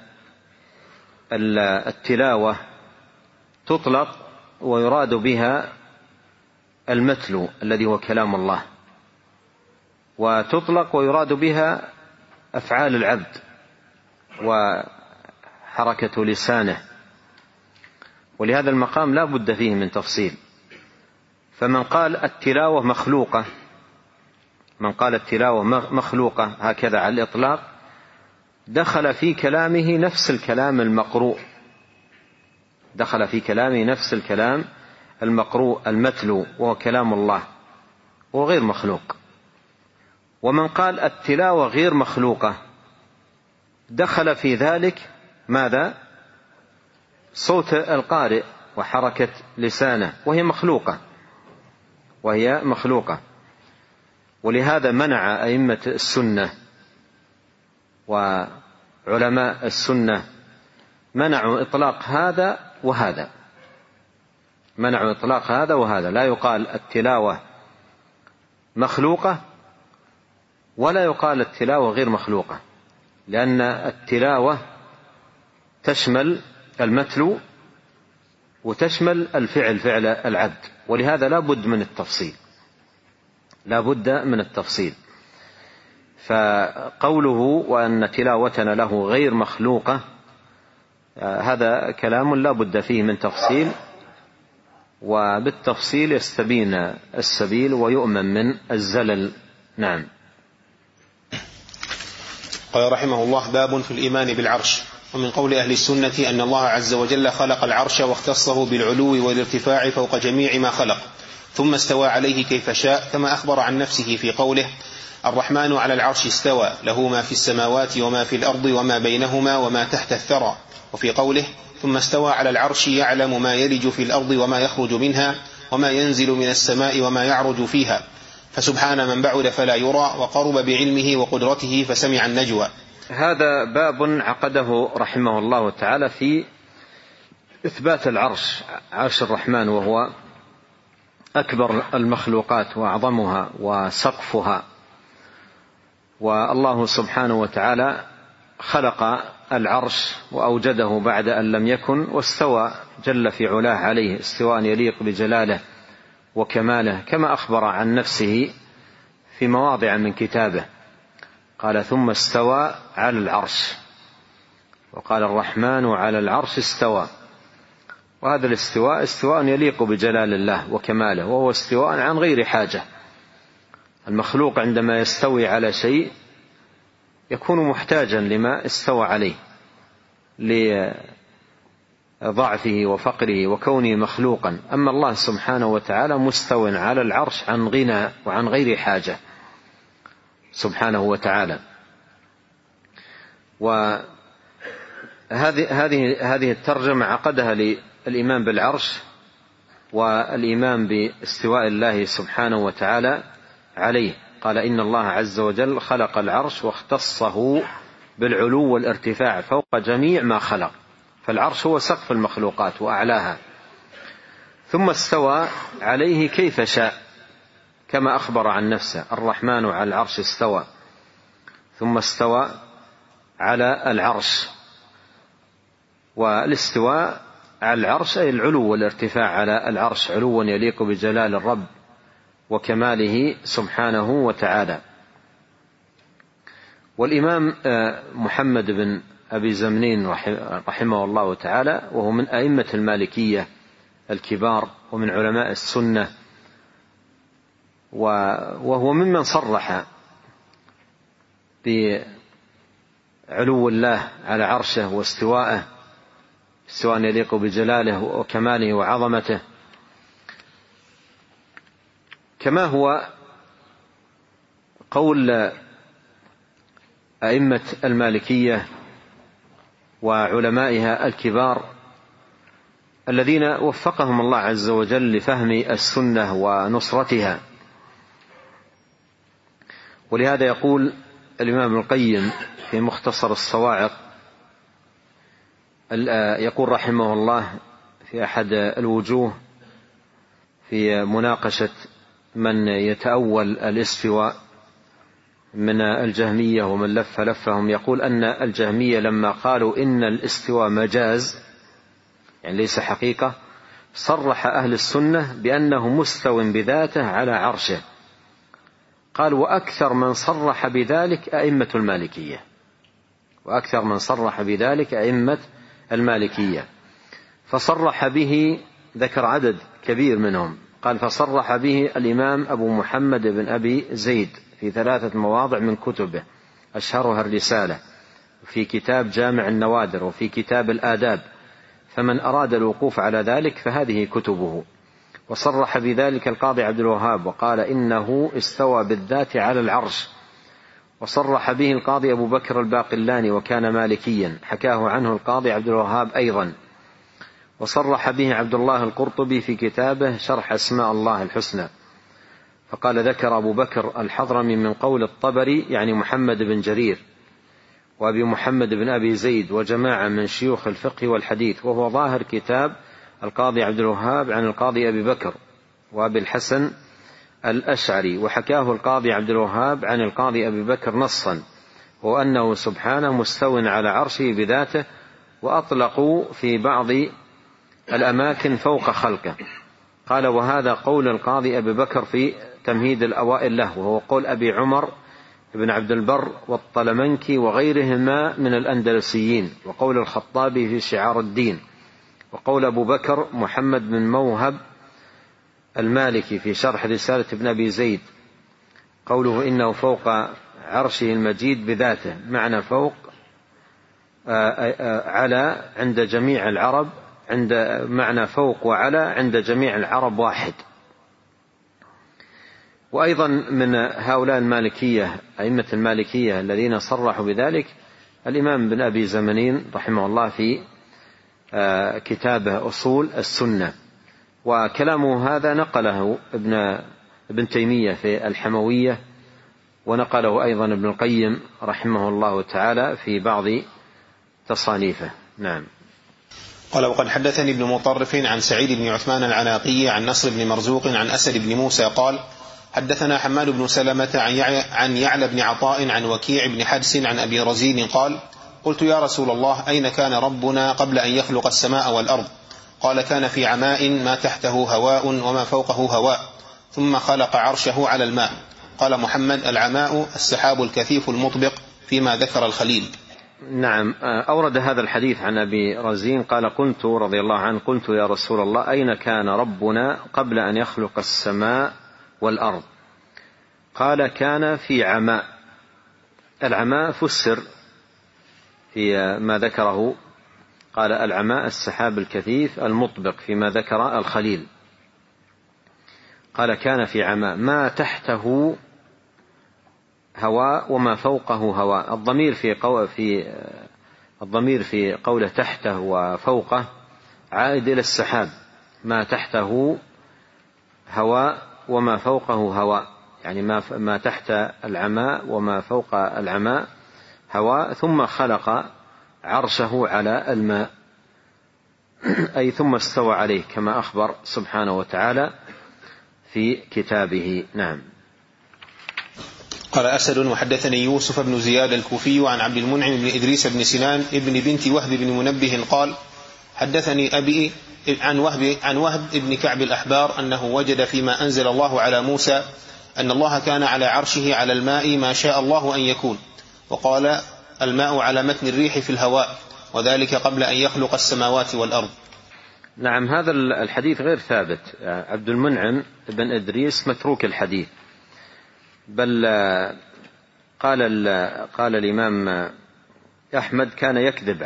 التلاوة تطلق ويراد بها المتلو الذي هو كلام الله، وتطلق ويراد بها أفعال العبد وحركة لسانه، ولهذا المقام لا بد فيه من تفصيل. فمن قال التلاوة مخلوقة، من قال التلاوة مخلوقة هكذا على الإطلاق، دخل في كلامه نفس الكلام المقروء، دخل في كلامه نفس الكلام المقروء المتلو وهو كلام الله وغير مخلوق. ومن قال التلاوة غير مخلوقة دخل في ذلك ماذا؟ صوت القارئ وحركة لسانه، وهي مخلوقة. ولهذا منع أئمة السنة وعلماء السنة منعوا إطلاق هذا وهذا، منعوا إطلاق هذا وهذا. لا يقال التلاوة مخلوقة ولا يقال التلاوة غير مخلوقة، لأن التلاوة تشمل المتلو وتشمل الفعل، فعل العبد، ولهذا لا بد من التفصيل. فقوله وأن تلاوتنا له غير مخلوقة هذا كلام لا بد فيه من تفصيل، وبالتفصيل يستبين السبيل ويؤمن من الزلل. نعم. قال رحمه الله: باب في الإيمان بالعرش. ومن قول أهل السنة أن الله عز وجل خلق العرش واختصه بالعلو والارتفاع فوق جميع ما خلق، ثم استوى عليه كيف شاء، كما أخبر عن نفسه في قوله: الرحمن على العرش استوى، له ما في السماوات وما في الأرض وما بينهما وما تحت الثرى. وفي قوله: ثم استوى على العرش يعلم ما يلج في الأرض وما يخرج منها وما ينزل من السماء وما يعرج فيها، فسبحان من بعد فلا يرى، وقرب بعلمه وقدرته فسمع النجوى. هذا باب عقده رحمه الله تعالى في إثبات العرش، عرش الرحمن وهو أكبر المخلوقات وأعظمها وسقفها. والله سبحانه وتعالى خلق العرش وأوجده بعد أن لم يكن، واستوى جل في علاه عليه استواء يليق بجلاله وكماله، كما أخبر عن نفسه في مواضع من كتابه. قال: ثم استوى على العرش، وقال: الرحمن على العرش استوى. وهذا الاستواء استواء يليق بجلال الله وكماله، وهو استواء عن غير حاجة. المخلوق عندما يستوي على شيء يكون محتاجا لما استوى عليه لضعفه وفقره وكونه مخلوقا. أما الله سبحانه وتعالى مستو على العرش عن غنى وعن غير حاجة سبحانه وتعالى. وهذه الترجمة عقدها للإيمان بالعرش والإيمان باستواء الله سبحانه وتعالى عليه. قال: إن الله عز وجل خلق العرش واختصه بالعلو والارتفاع فوق جميع ما خلق، فالعرش هو سقف المخلوقات وأعلاها. ثم استوى عليه كيف شاء، كما أخبر عن نفسه: الرحمن على العرش استوى. ثم استوى على العرش، والاستواء على العرش أي العلو والارتفاع على العرش، علوا يليق بجلال الرب وكماله سبحانه وتعالى. والإمام محمد بن أبي زمنين رحمه الله تعالى، وهو من أئمة المالكية الكبار ومن علماء السنة، وهو ممن صرح بعلو الله على عرشه واستواءه استواء يليق بجلاله وكماله وعظمته، كما هو قول أئمة المالكية وعلمائها الكبار الذين وفقهم الله عز وجل لفهم السنة ونصرتها. ولهذا يقول الإمام ابن القيم في مختصر الصواعق، يقول رحمه الله في أحد الوجوه في مناقشة من يتأول الاستواء من الجهمية ومن لفهم، يقول أن الجهمية لما قالوا إن الاستواء مجاز يعني ليس حقيقة، صرح أهل السنة بأنه مستو بذاته على عرشه. قال: وأكثر من صرح بذلك أئمة المالكية، وأكثر من صرح بذلك أئمة المالكية. فصرح به، ذكر عدد كبير منهم، قال: فصرح به الإمام أبو محمد بن أبي زيد في 3 مواضع من كتبه، أشهرها الرسالة، في كتاب جامع النوادر، وفي كتاب الآداب، فمن أراد الوقوف على ذلك فهذه كتبه. وصرح بذلك القاضي عبد الوهاب وقال: إنه استوى بالذات على العرش. وصرح به القاضي أبو بكر الباقلاني وكان مالكيا، حكاه عنه القاضي عبد الوهاب أيضا. وصرح به عبد الله القرطبي في كتابه شرح أسماء الله الحسنى، فقال: ذكر أبو بكر الحضرمي من قول الطبري يعني محمد بن جرير وأبي محمد بن أبي زيد وجماعة من شيوخ الفقه والحديث، وهو ظاهر كتاب القاضي عبد الوهاب عن القاضي أبي بكر وأبي الحسن الأشعري. وحكاه القاضي عبد الوهاب عن القاضي أبي بكر نصا، وأنه سبحانه مستو على عرشه بذاته، وأطلقوا في بعض الأماكن فوق خلقه. قال: وهذا قول القاضي أبي بكر في تمهيد الأوائل له، وهو قول أبي عمر بن عبد البر والطلمنكي وغيرهما من الأندلسيين، وقول الخطابي في شعار الدين، وقول أبو بكر محمد بن موهب المالكي في شرح رسالة ابن أبي زيد، قوله إنه فوق عرشه المجيد بذاته، معنى فوق على عند جميع العرب، عند معنى فوق وعلى عند جميع العرب واحد. وأيضا من هؤلاء المالكية أئمة المالكية الذين صرحوا بذلك الإمام بن أبي زمنين رحمه الله في كتابه أصول السنة، وكلامه هذا نقله ابن تيمية في الحموية، ونقله أيضا ابن القيم رحمه الله تعالى في بعض تصانيفه. نعم. قال وقد حدثني ابن مطرف عن سعيد بن عثمان العناقي عن نصر بن مرزوق عن أسد بن موسى قال حدثنا حماد بن سلمة عن يعلى بن عطاء عن وكيع بن حدس عن أبي رزين قال قلت يا رسول الله أين كان ربنا قبل أن يخلق السماء والأرض؟ قال كان في عماء ما تحته هواء وما فوقه هواء ثم خلق عرشه على الماء. قال محمد العماء السحاب الكثيف المطبق فيما ذكر الخليل. نعم. أورد هذا الحديث عن أبي رزين قال قلت رضي الله عنه قلت يا رسول الله أين كان ربنا قبل أن يخلق السماء والأرض؟ قال كان في عماء. العماء فسر في ما ذكره، قال العماء السحاب الكثيف المطبق فيما ذكر الخليل. قال كان في عماء ما تحته هواء وما فوقه هواء. الضمير في قوله تحته وفوقه عائد إلى السحاب، ما تحته هواء وما فوقه هواء، يعني ما تحت العماء وما فوق العماء هواء، ثم خلق عرشه على الماء أي ثم استوى عليه كما أخبر سبحانه وتعالى في كتابه. نعم. قال أسد وحدثني يوسف بن زياد الكوفي عن عبد المنعم بن إدريس بن سنان ابن بنت وهب بن منبه قال حدثني أبي عن وهب بن كعب الأحبار أنه وجد فيما أنزل الله على موسى أن الله كان على عرشه على الماء ما شاء الله أن يكون، وقال الماء على متن الريح في الهواء، وذلك قبل أن يخلق السماوات والأرض. نعم. هذا الحديث غير ثابت. عبد المنعم بن إدريس متروك الحديث، بل قال الإمام أحمد كان يكذب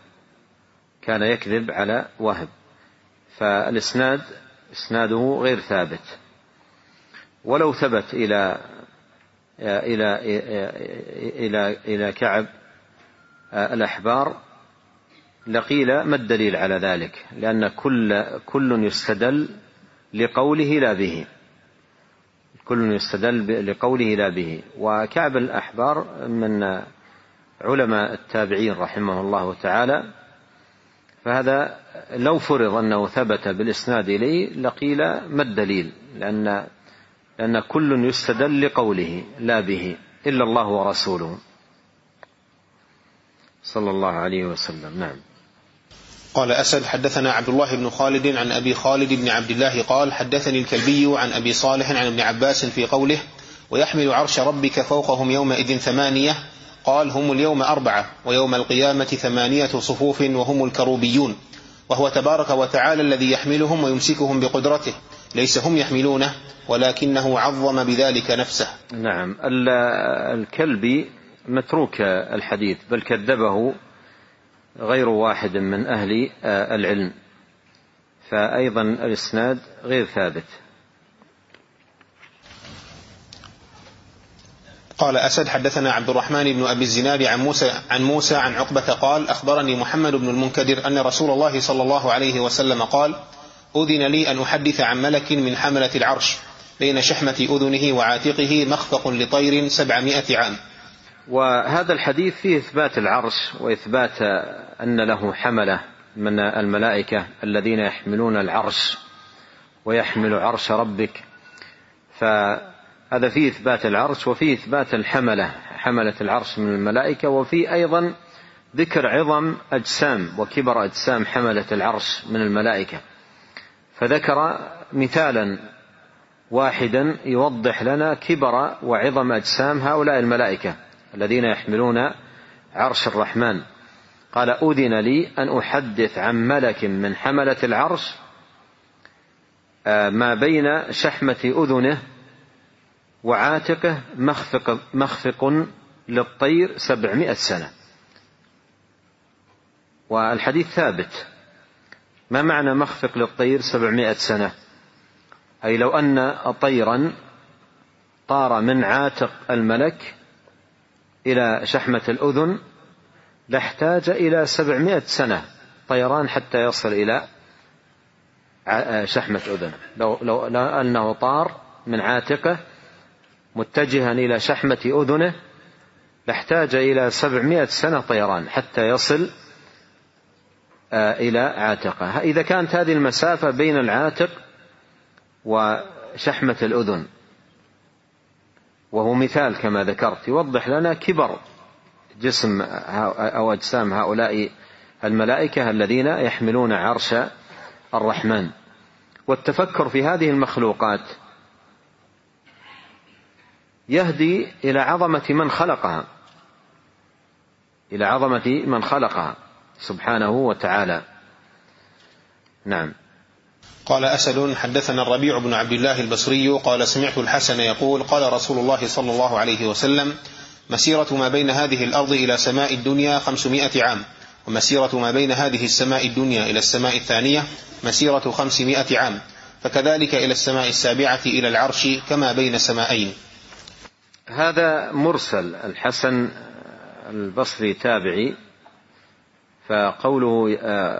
على وهب، فالإسناده غير ثابت. ولو ثبت إلى كعب الأحبار لقيل ما الدليل على ذلك، لأن كل يستدل لقوله لا به. وكعب الأحبار من علماء التابعين رحمه الله تعالى، فهذا لو فرض أنه ثبت بالإسناد إليه لقيل ما الدليل، لأن كل يستدل لقوله لا به إلا الله ورسوله صلى الله عليه وسلم. نعم. قال أسد حدثنا عبد الله بن خالد عن أبي خالد بن عبد الله قال حدثني الكلبي عن أبي صالح عن ابن عباس في قوله ويحمل عرش ربك فوقهم يومئذ 8، قال هم اليوم 4 ويوم القيامة 8 صفوف وهم الكروبيون، وهو تبارك وتعالى الذي يحملهم ويمسكهم بقدرته، ليس هم يحملونه ولكنه عظم بذلك نفسه. نعم. الكلبي متروك الحديث، بل كذبه غير واحد من أهل العلم، فأيضا الإسناد غير ثابت. قال أسد حدثنا عبد الرحمن بن أبي الزناد عن موسى عن عقبة قال أخبرني محمد بن المنكدر أن رسول الله صلى الله عليه وسلم قال أذن لي أن أحدث عن ملك من حملة العرش بين شحمة أذنه وعاتقه مخفق لطير 700 عام. وهذا الحديث فيه إثبات العرش وإثبات أن له حملة من الملائكة الذين يحملون العرش ويحمل عرش ربك، فهذا فيه إثبات العرش وفيه إثبات حملة العرش من الملائكة، وفيه أيضا ذكر عظم أجسام وكبر أجسام حملة العرش من الملائكة، فذكر مثالا واحدا يوضح لنا كبر وعظم أجسام هؤلاء الملائكة الذين يحملون عرش الرحمن. قال أذن لي أن أحدث عن ملك من حملة العرش ما بين شحمة أذنه وعاتقه مخفق للطير 700 سنة. والحديث ثابت. ما معنى مخفق للطير 700 سنة؟ أي لو أن طيرا طار من عاتق الملك إلى شحمة الأذن لاحتاج إلى 700 سنة طيران حتى يصل إلى شحمة أذنه. لو أنه طار من عاتقه متجها إلى شحمة أذنه لاحتاج إلى 700 سنة طيران حتى يصل إلى عاتقه. إذا كانت هذه المسافة بين العاتق وشحمة الأذن، وهو مثال كما ذكرت يوضح لنا كبر جسم أو أجسام هؤلاء الملائكة الذين يحملون عرش الرحمن. والتفكر في هذه المخلوقات يهدي إلى عظمة من خلقها سبحانه وتعالى. نعم. قال أسد: حدثنا الربيع بن عبد الله البصري قال: سمعت الحسن يقول: قال رسول الله صلى الله عليه وسلم: مسيرة ما بين هذه الأرض إلى سماء الدنيا 500 عام، ومسيرة ما بين هذه السماء الدنيا إلى السماء الثانية مسيرة 500 عام، فكذلك إلى السماء السابعة إلى العرش كما بين سمائين. هذا مرسل. الحسن البصري تابعي، فقوله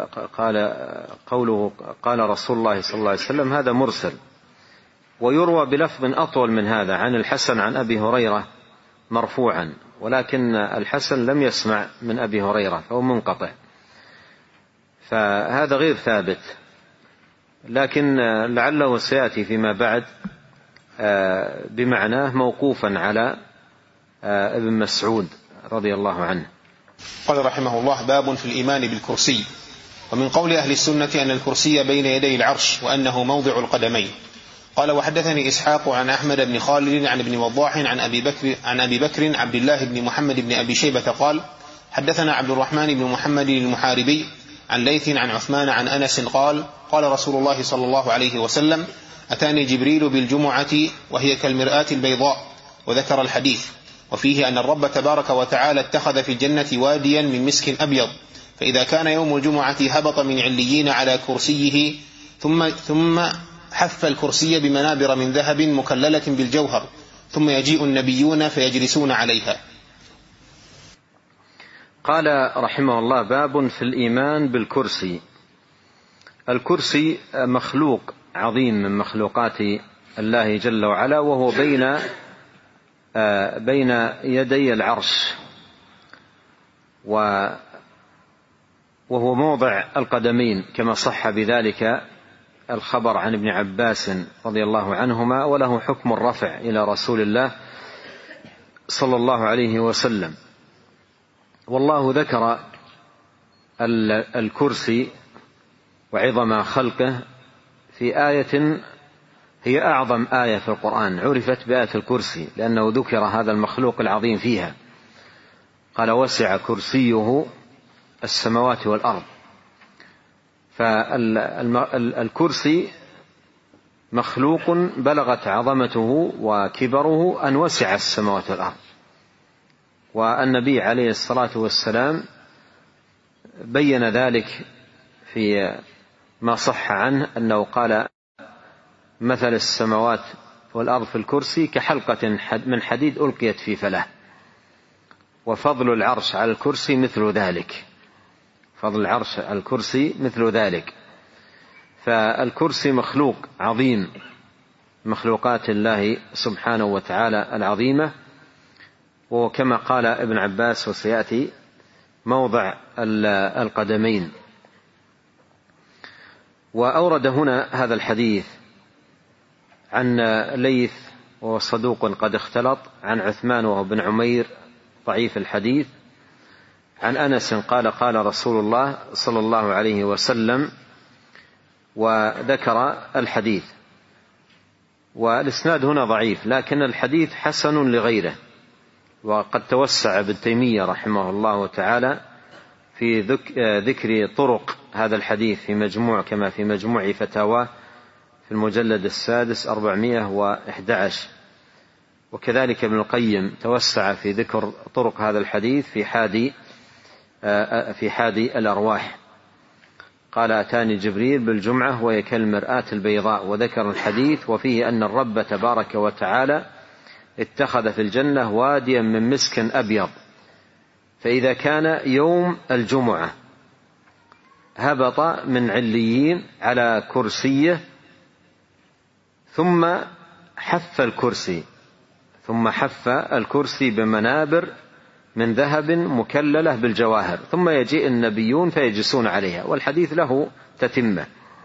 قال رسول الله صلى الله عليه وسلم هذا مرسل. ويروى بلفظ أطول من هذا عن الحسن عن أبي هريرة مرفوعا، ولكن الحسن لم يسمع من أبي هريرة فهو منقطع، فهذا غير ثابت، لكن لعله سيأتي فيما بعد بمعناه موقوفا على ابن مسعود رضي الله عنه. قال رحمه الله: باب في الإيمان بالكرسي. ومن قول أهل السنة أن الكرسي بين يدي العرش وأنه موضع القدمين. قال: وحدثني إسحاق عن أحمد بن خالد عن ابن وضاح عن أبي بكر عبد الله بن محمد بن أبي شيبة قال: حدثنا عبد الرحمن بن محمد المحاربي عن ليث عن عثمان عن أنس قال: قال رسول الله صلى الله عليه وسلم: أتاني جبريل بالجمعة وهي كالمرآة البيضاء، وذكر الحديث. وفيه أن الرب تبارك وتعالى اتخذ في الجنة واديا من مسك أبيض، فإذا كان يوم الجمعة هبط من عليين على كرسيه ثم حف الكرسي بمنابر من ذهب مكللة بالجوهر، ثم يجيء النبيون فيجلسون عليها. قال رحمه الله: باب في الإيمان بالكرسي. الكرسي مخلوق عظيم من مخلوقات الله جل وعلا، وهو بين يدي العرش، وهو موضع القدمين كما صح بذلك الخبر عن ابن عباس رضي الله عنهما، وله حكم الرفع إلى رسول الله صلى الله عليه وسلم. والله ذكر الكرسي وعظم خلقه في آية هي أعظم آية في القرآن، عرفت بآية الكرسي لأنه ذكر هذا المخلوق العظيم فيها. قال: وسع كرسيه السماوات والأرض. فالكرسي مخلوق بلغت عظمته وكبره أن وسع السماوات والأرض. والنبي عليه الصلاة والسلام بين ذلك في ما صح عنه أنه قال: مثل السماوات والأرض في الكرسي كحلقة من حديد ألقيت في فلاة، وفضل العرش على الكرسي مثل ذلك. فضل العرش على الكرسي مثل ذلك. فالكرسي مخلوق عظيم، مخلوقات الله سبحانه وتعالى العظيمة، وكما قال ابن عباس وسيأتي موضع القدمين. وأورد هنا هذا الحديث عن ليث وهو صدوق قد اختلط، عن عثمان وهو بن عمير ضعيف الحديث، عن أنس قال: قال رسول الله صلى الله عليه وسلم، وذكر الحديث. والإسناد هنا ضعيف، لكن الحديث حسن لغيره. وقد توسع ابن تيمية رحمه الله تعالى في ذكر طرق هذا الحديث في مجموع، كما في مجموع فتاواه في المجلد السادس 411. وكذلك ابن القيم توسع في ذكر طرق هذا الحديث في حادي الأرواح. قال: أتاني جبريل بالجمعة وهي كالمرآة البيضاء، وذكر الحديث. وفيه أن الرب تبارك وتعالى اتخذ في الجنة واديا من مسك أبيض، فإذا كان يوم الجمعة هبط من عليين على كرسيه ثم حف الكرسي بمنابر من ذهب مكللة بالجواهر، ثم يجيء النبيون فيجلسون عليها. والحديث له تتمة.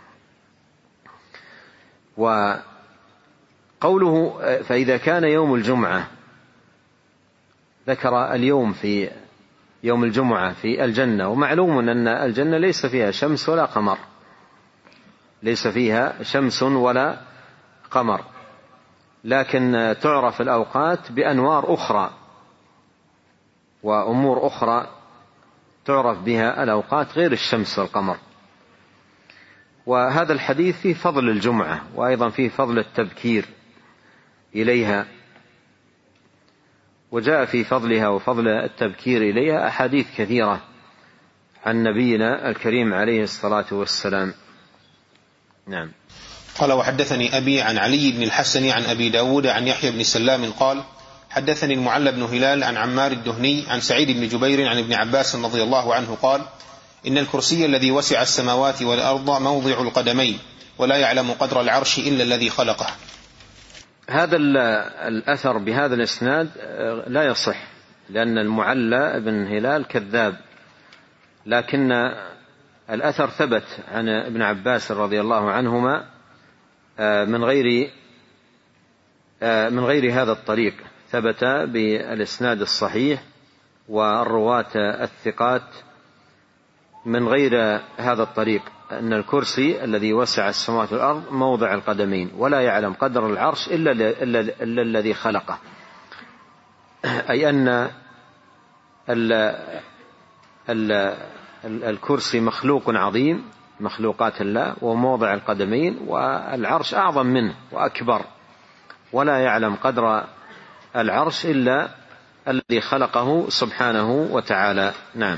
وقوله فإذا كان يوم الجمعة، ذكر اليوم في يوم الجمعة في الجنة، ومعلوم أن الجنة ليس فيها شمس ولا قمر، ليس فيها شمس ولا قمر، لكن تعرف الأوقات بأنوار أخرى وأمور أخرى تعرف بها الأوقات غير الشمس والقمر. وهذا الحديث فيه فضل الجمعة، وأيضا فيه فضل التبكير إليها، وجاء في فضلها وفضل التبكير إليها أحاديث كثيرة عن نبينا الكريم عليه الصلاة والسلام. نعم. قال وحدثني أبي عن علي بن الحسن عن أبي داود عن يحيى بن سلام قال حدثني المعلى بن هلال عن عمار الدهني عن سعيد بن جبير عن ابن عباس رضي الله عنه قال إن الكرسي الذي وسع السماوات والأرض موضع القدمين، ولا يعلم قدر العرش إلا الذي خلقه. هذا الأثر بهذا الإسناد لا يصح، لأن المعلى بن هلال كذاب، لكن الأثر ثبت عن ابن عباس رضي الله عنهما من غير هذا الطريق، ثبت بالإسناد الصحيح والرواة الثقات من غير هذا الطريق، أن الكرسي الذي وسع السماوات والأرض موضع القدمين، ولا يعلم قدر العرش إلا الذي خلقه، أي أن الكرسي مخلوق عظيم، مخلوقات الله، وموضع القدمين، والعرش أعظم منه وأكبر، ولا يعلم قدر العرش إلا الذي خلقه سبحانه وتعالى. نعم.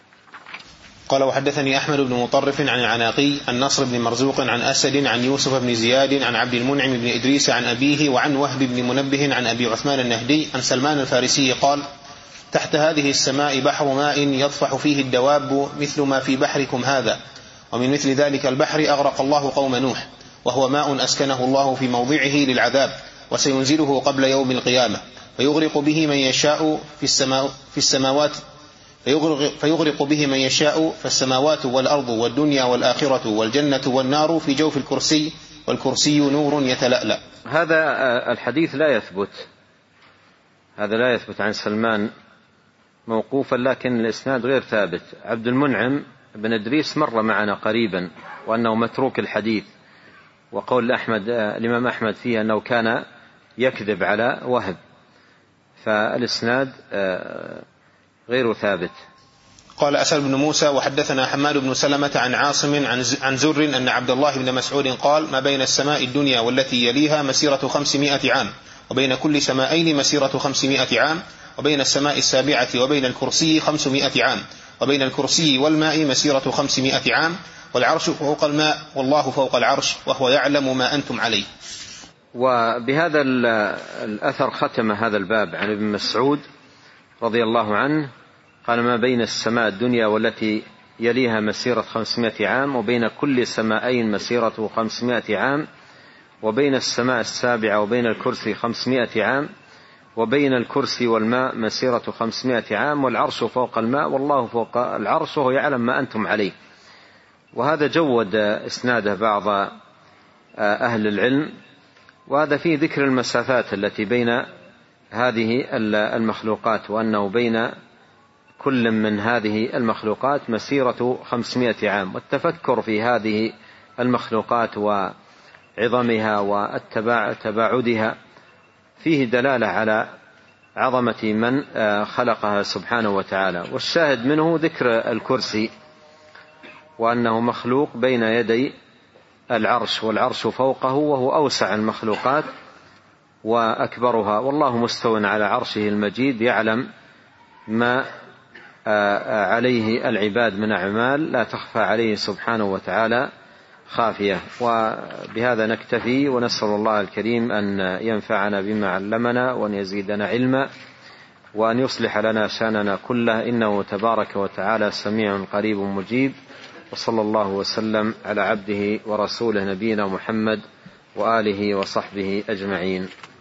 قال وحدثني أحمد بن مطرف عن العناقي عن نصر بن مرزوق عن أسد عن يوسف بن زياد عن عبد المنعم بن إدريس عن أبيه وعن وهب بن منبه عن أبي عثمان النهدي عن سلمان الفارسي قال تحت هذه السماء بحر ماء يطفح فيه الدواب مثل ما في بحركم هذا، ومن مثل ذلك البحر أغرق الله قوم نوح، وهو ماء أسكنه الله في موضعه للعذاب، وسينزله قبل يوم القيامة، فيغرق به من يشاء في السماوات فيغرق به من يشاء فالسماوات والأرض والدنيا والآخرة والجنة والنار في جوف الكرسي، والكرسي نور يتلألأ. هذا الحديث لا يثبت، هذا لا يثبت عن سلمان موقوفا، لكن الإسناد غير ثابت. عبد المنعم بن إدريس مر معنا قريبا وأنه متروك الحديث، وقول الإمام أحمد فيه أنه كان يكذب على وهب، فالإسناد غير ثابت. قال أسأل بن موسى وحدثنا حماد بن سلمة عن عاصم عن زر أن عبد الله بن مسعود قال ما بين السماء الدنيا والتي يليها مسيرة 500 عام، وبين كل سمائين مسيرة 500 عام، وبين السماء السابعة وبين الكرسي 500 عام، وبين الكرسي والماء مسيرة 500 عام، والعرش فوق الماء والله فوق العرش وهو يعلم ما أنتم عليه. وبهذا الأثر ختم هذا الباب عن ابن مسعود رضي الله عنه قال ما بين السماء الدنيا والتي يليها مسيرة 500 عام، وبين كل سمائين مسيرة 500 عام، وبين السماء السابعة وبين الكرسي 500 عام، وبين الكرسي والماء مسيرة 500 عام، والعرش فوق الماء والله فوق العرش وهو يعلم ما أنتم عليه. وهذا جود إسناده بعض أهل العلم، وهذا فيه ذكر المسافات التي بين هذه المخلوقات، وأنه بين كل من هذه المخلوقات مسيرة 500 عام، والتفكر في هذه المخلوقات وعظمها وتباعدها فيه دلالة على عظمة من خلقها سبحانه وتعالى. والشاهد منه ذكر الكرسي، وأنه مخلوق بين يدي العرش، والعرش فوقه وهو أوسع المخلوقات وأكبرها، والله مستو على عرشه المجيد يعلم ما عليه العباد من أعمال لا تخفى عليه سبحانه وتعالى خافية. وبهذا نكتفي، ونسأل الله الكريم أن ينفعنا بما علمنا وأن يزيدنا علما وأن يصلح لنا شأننا كله، إنه تبارك وتعالى سميع قريب مجيب. وصلى الله وسلم على عبده ورسوله نبينا محمد وآله وصحبه أجمعين.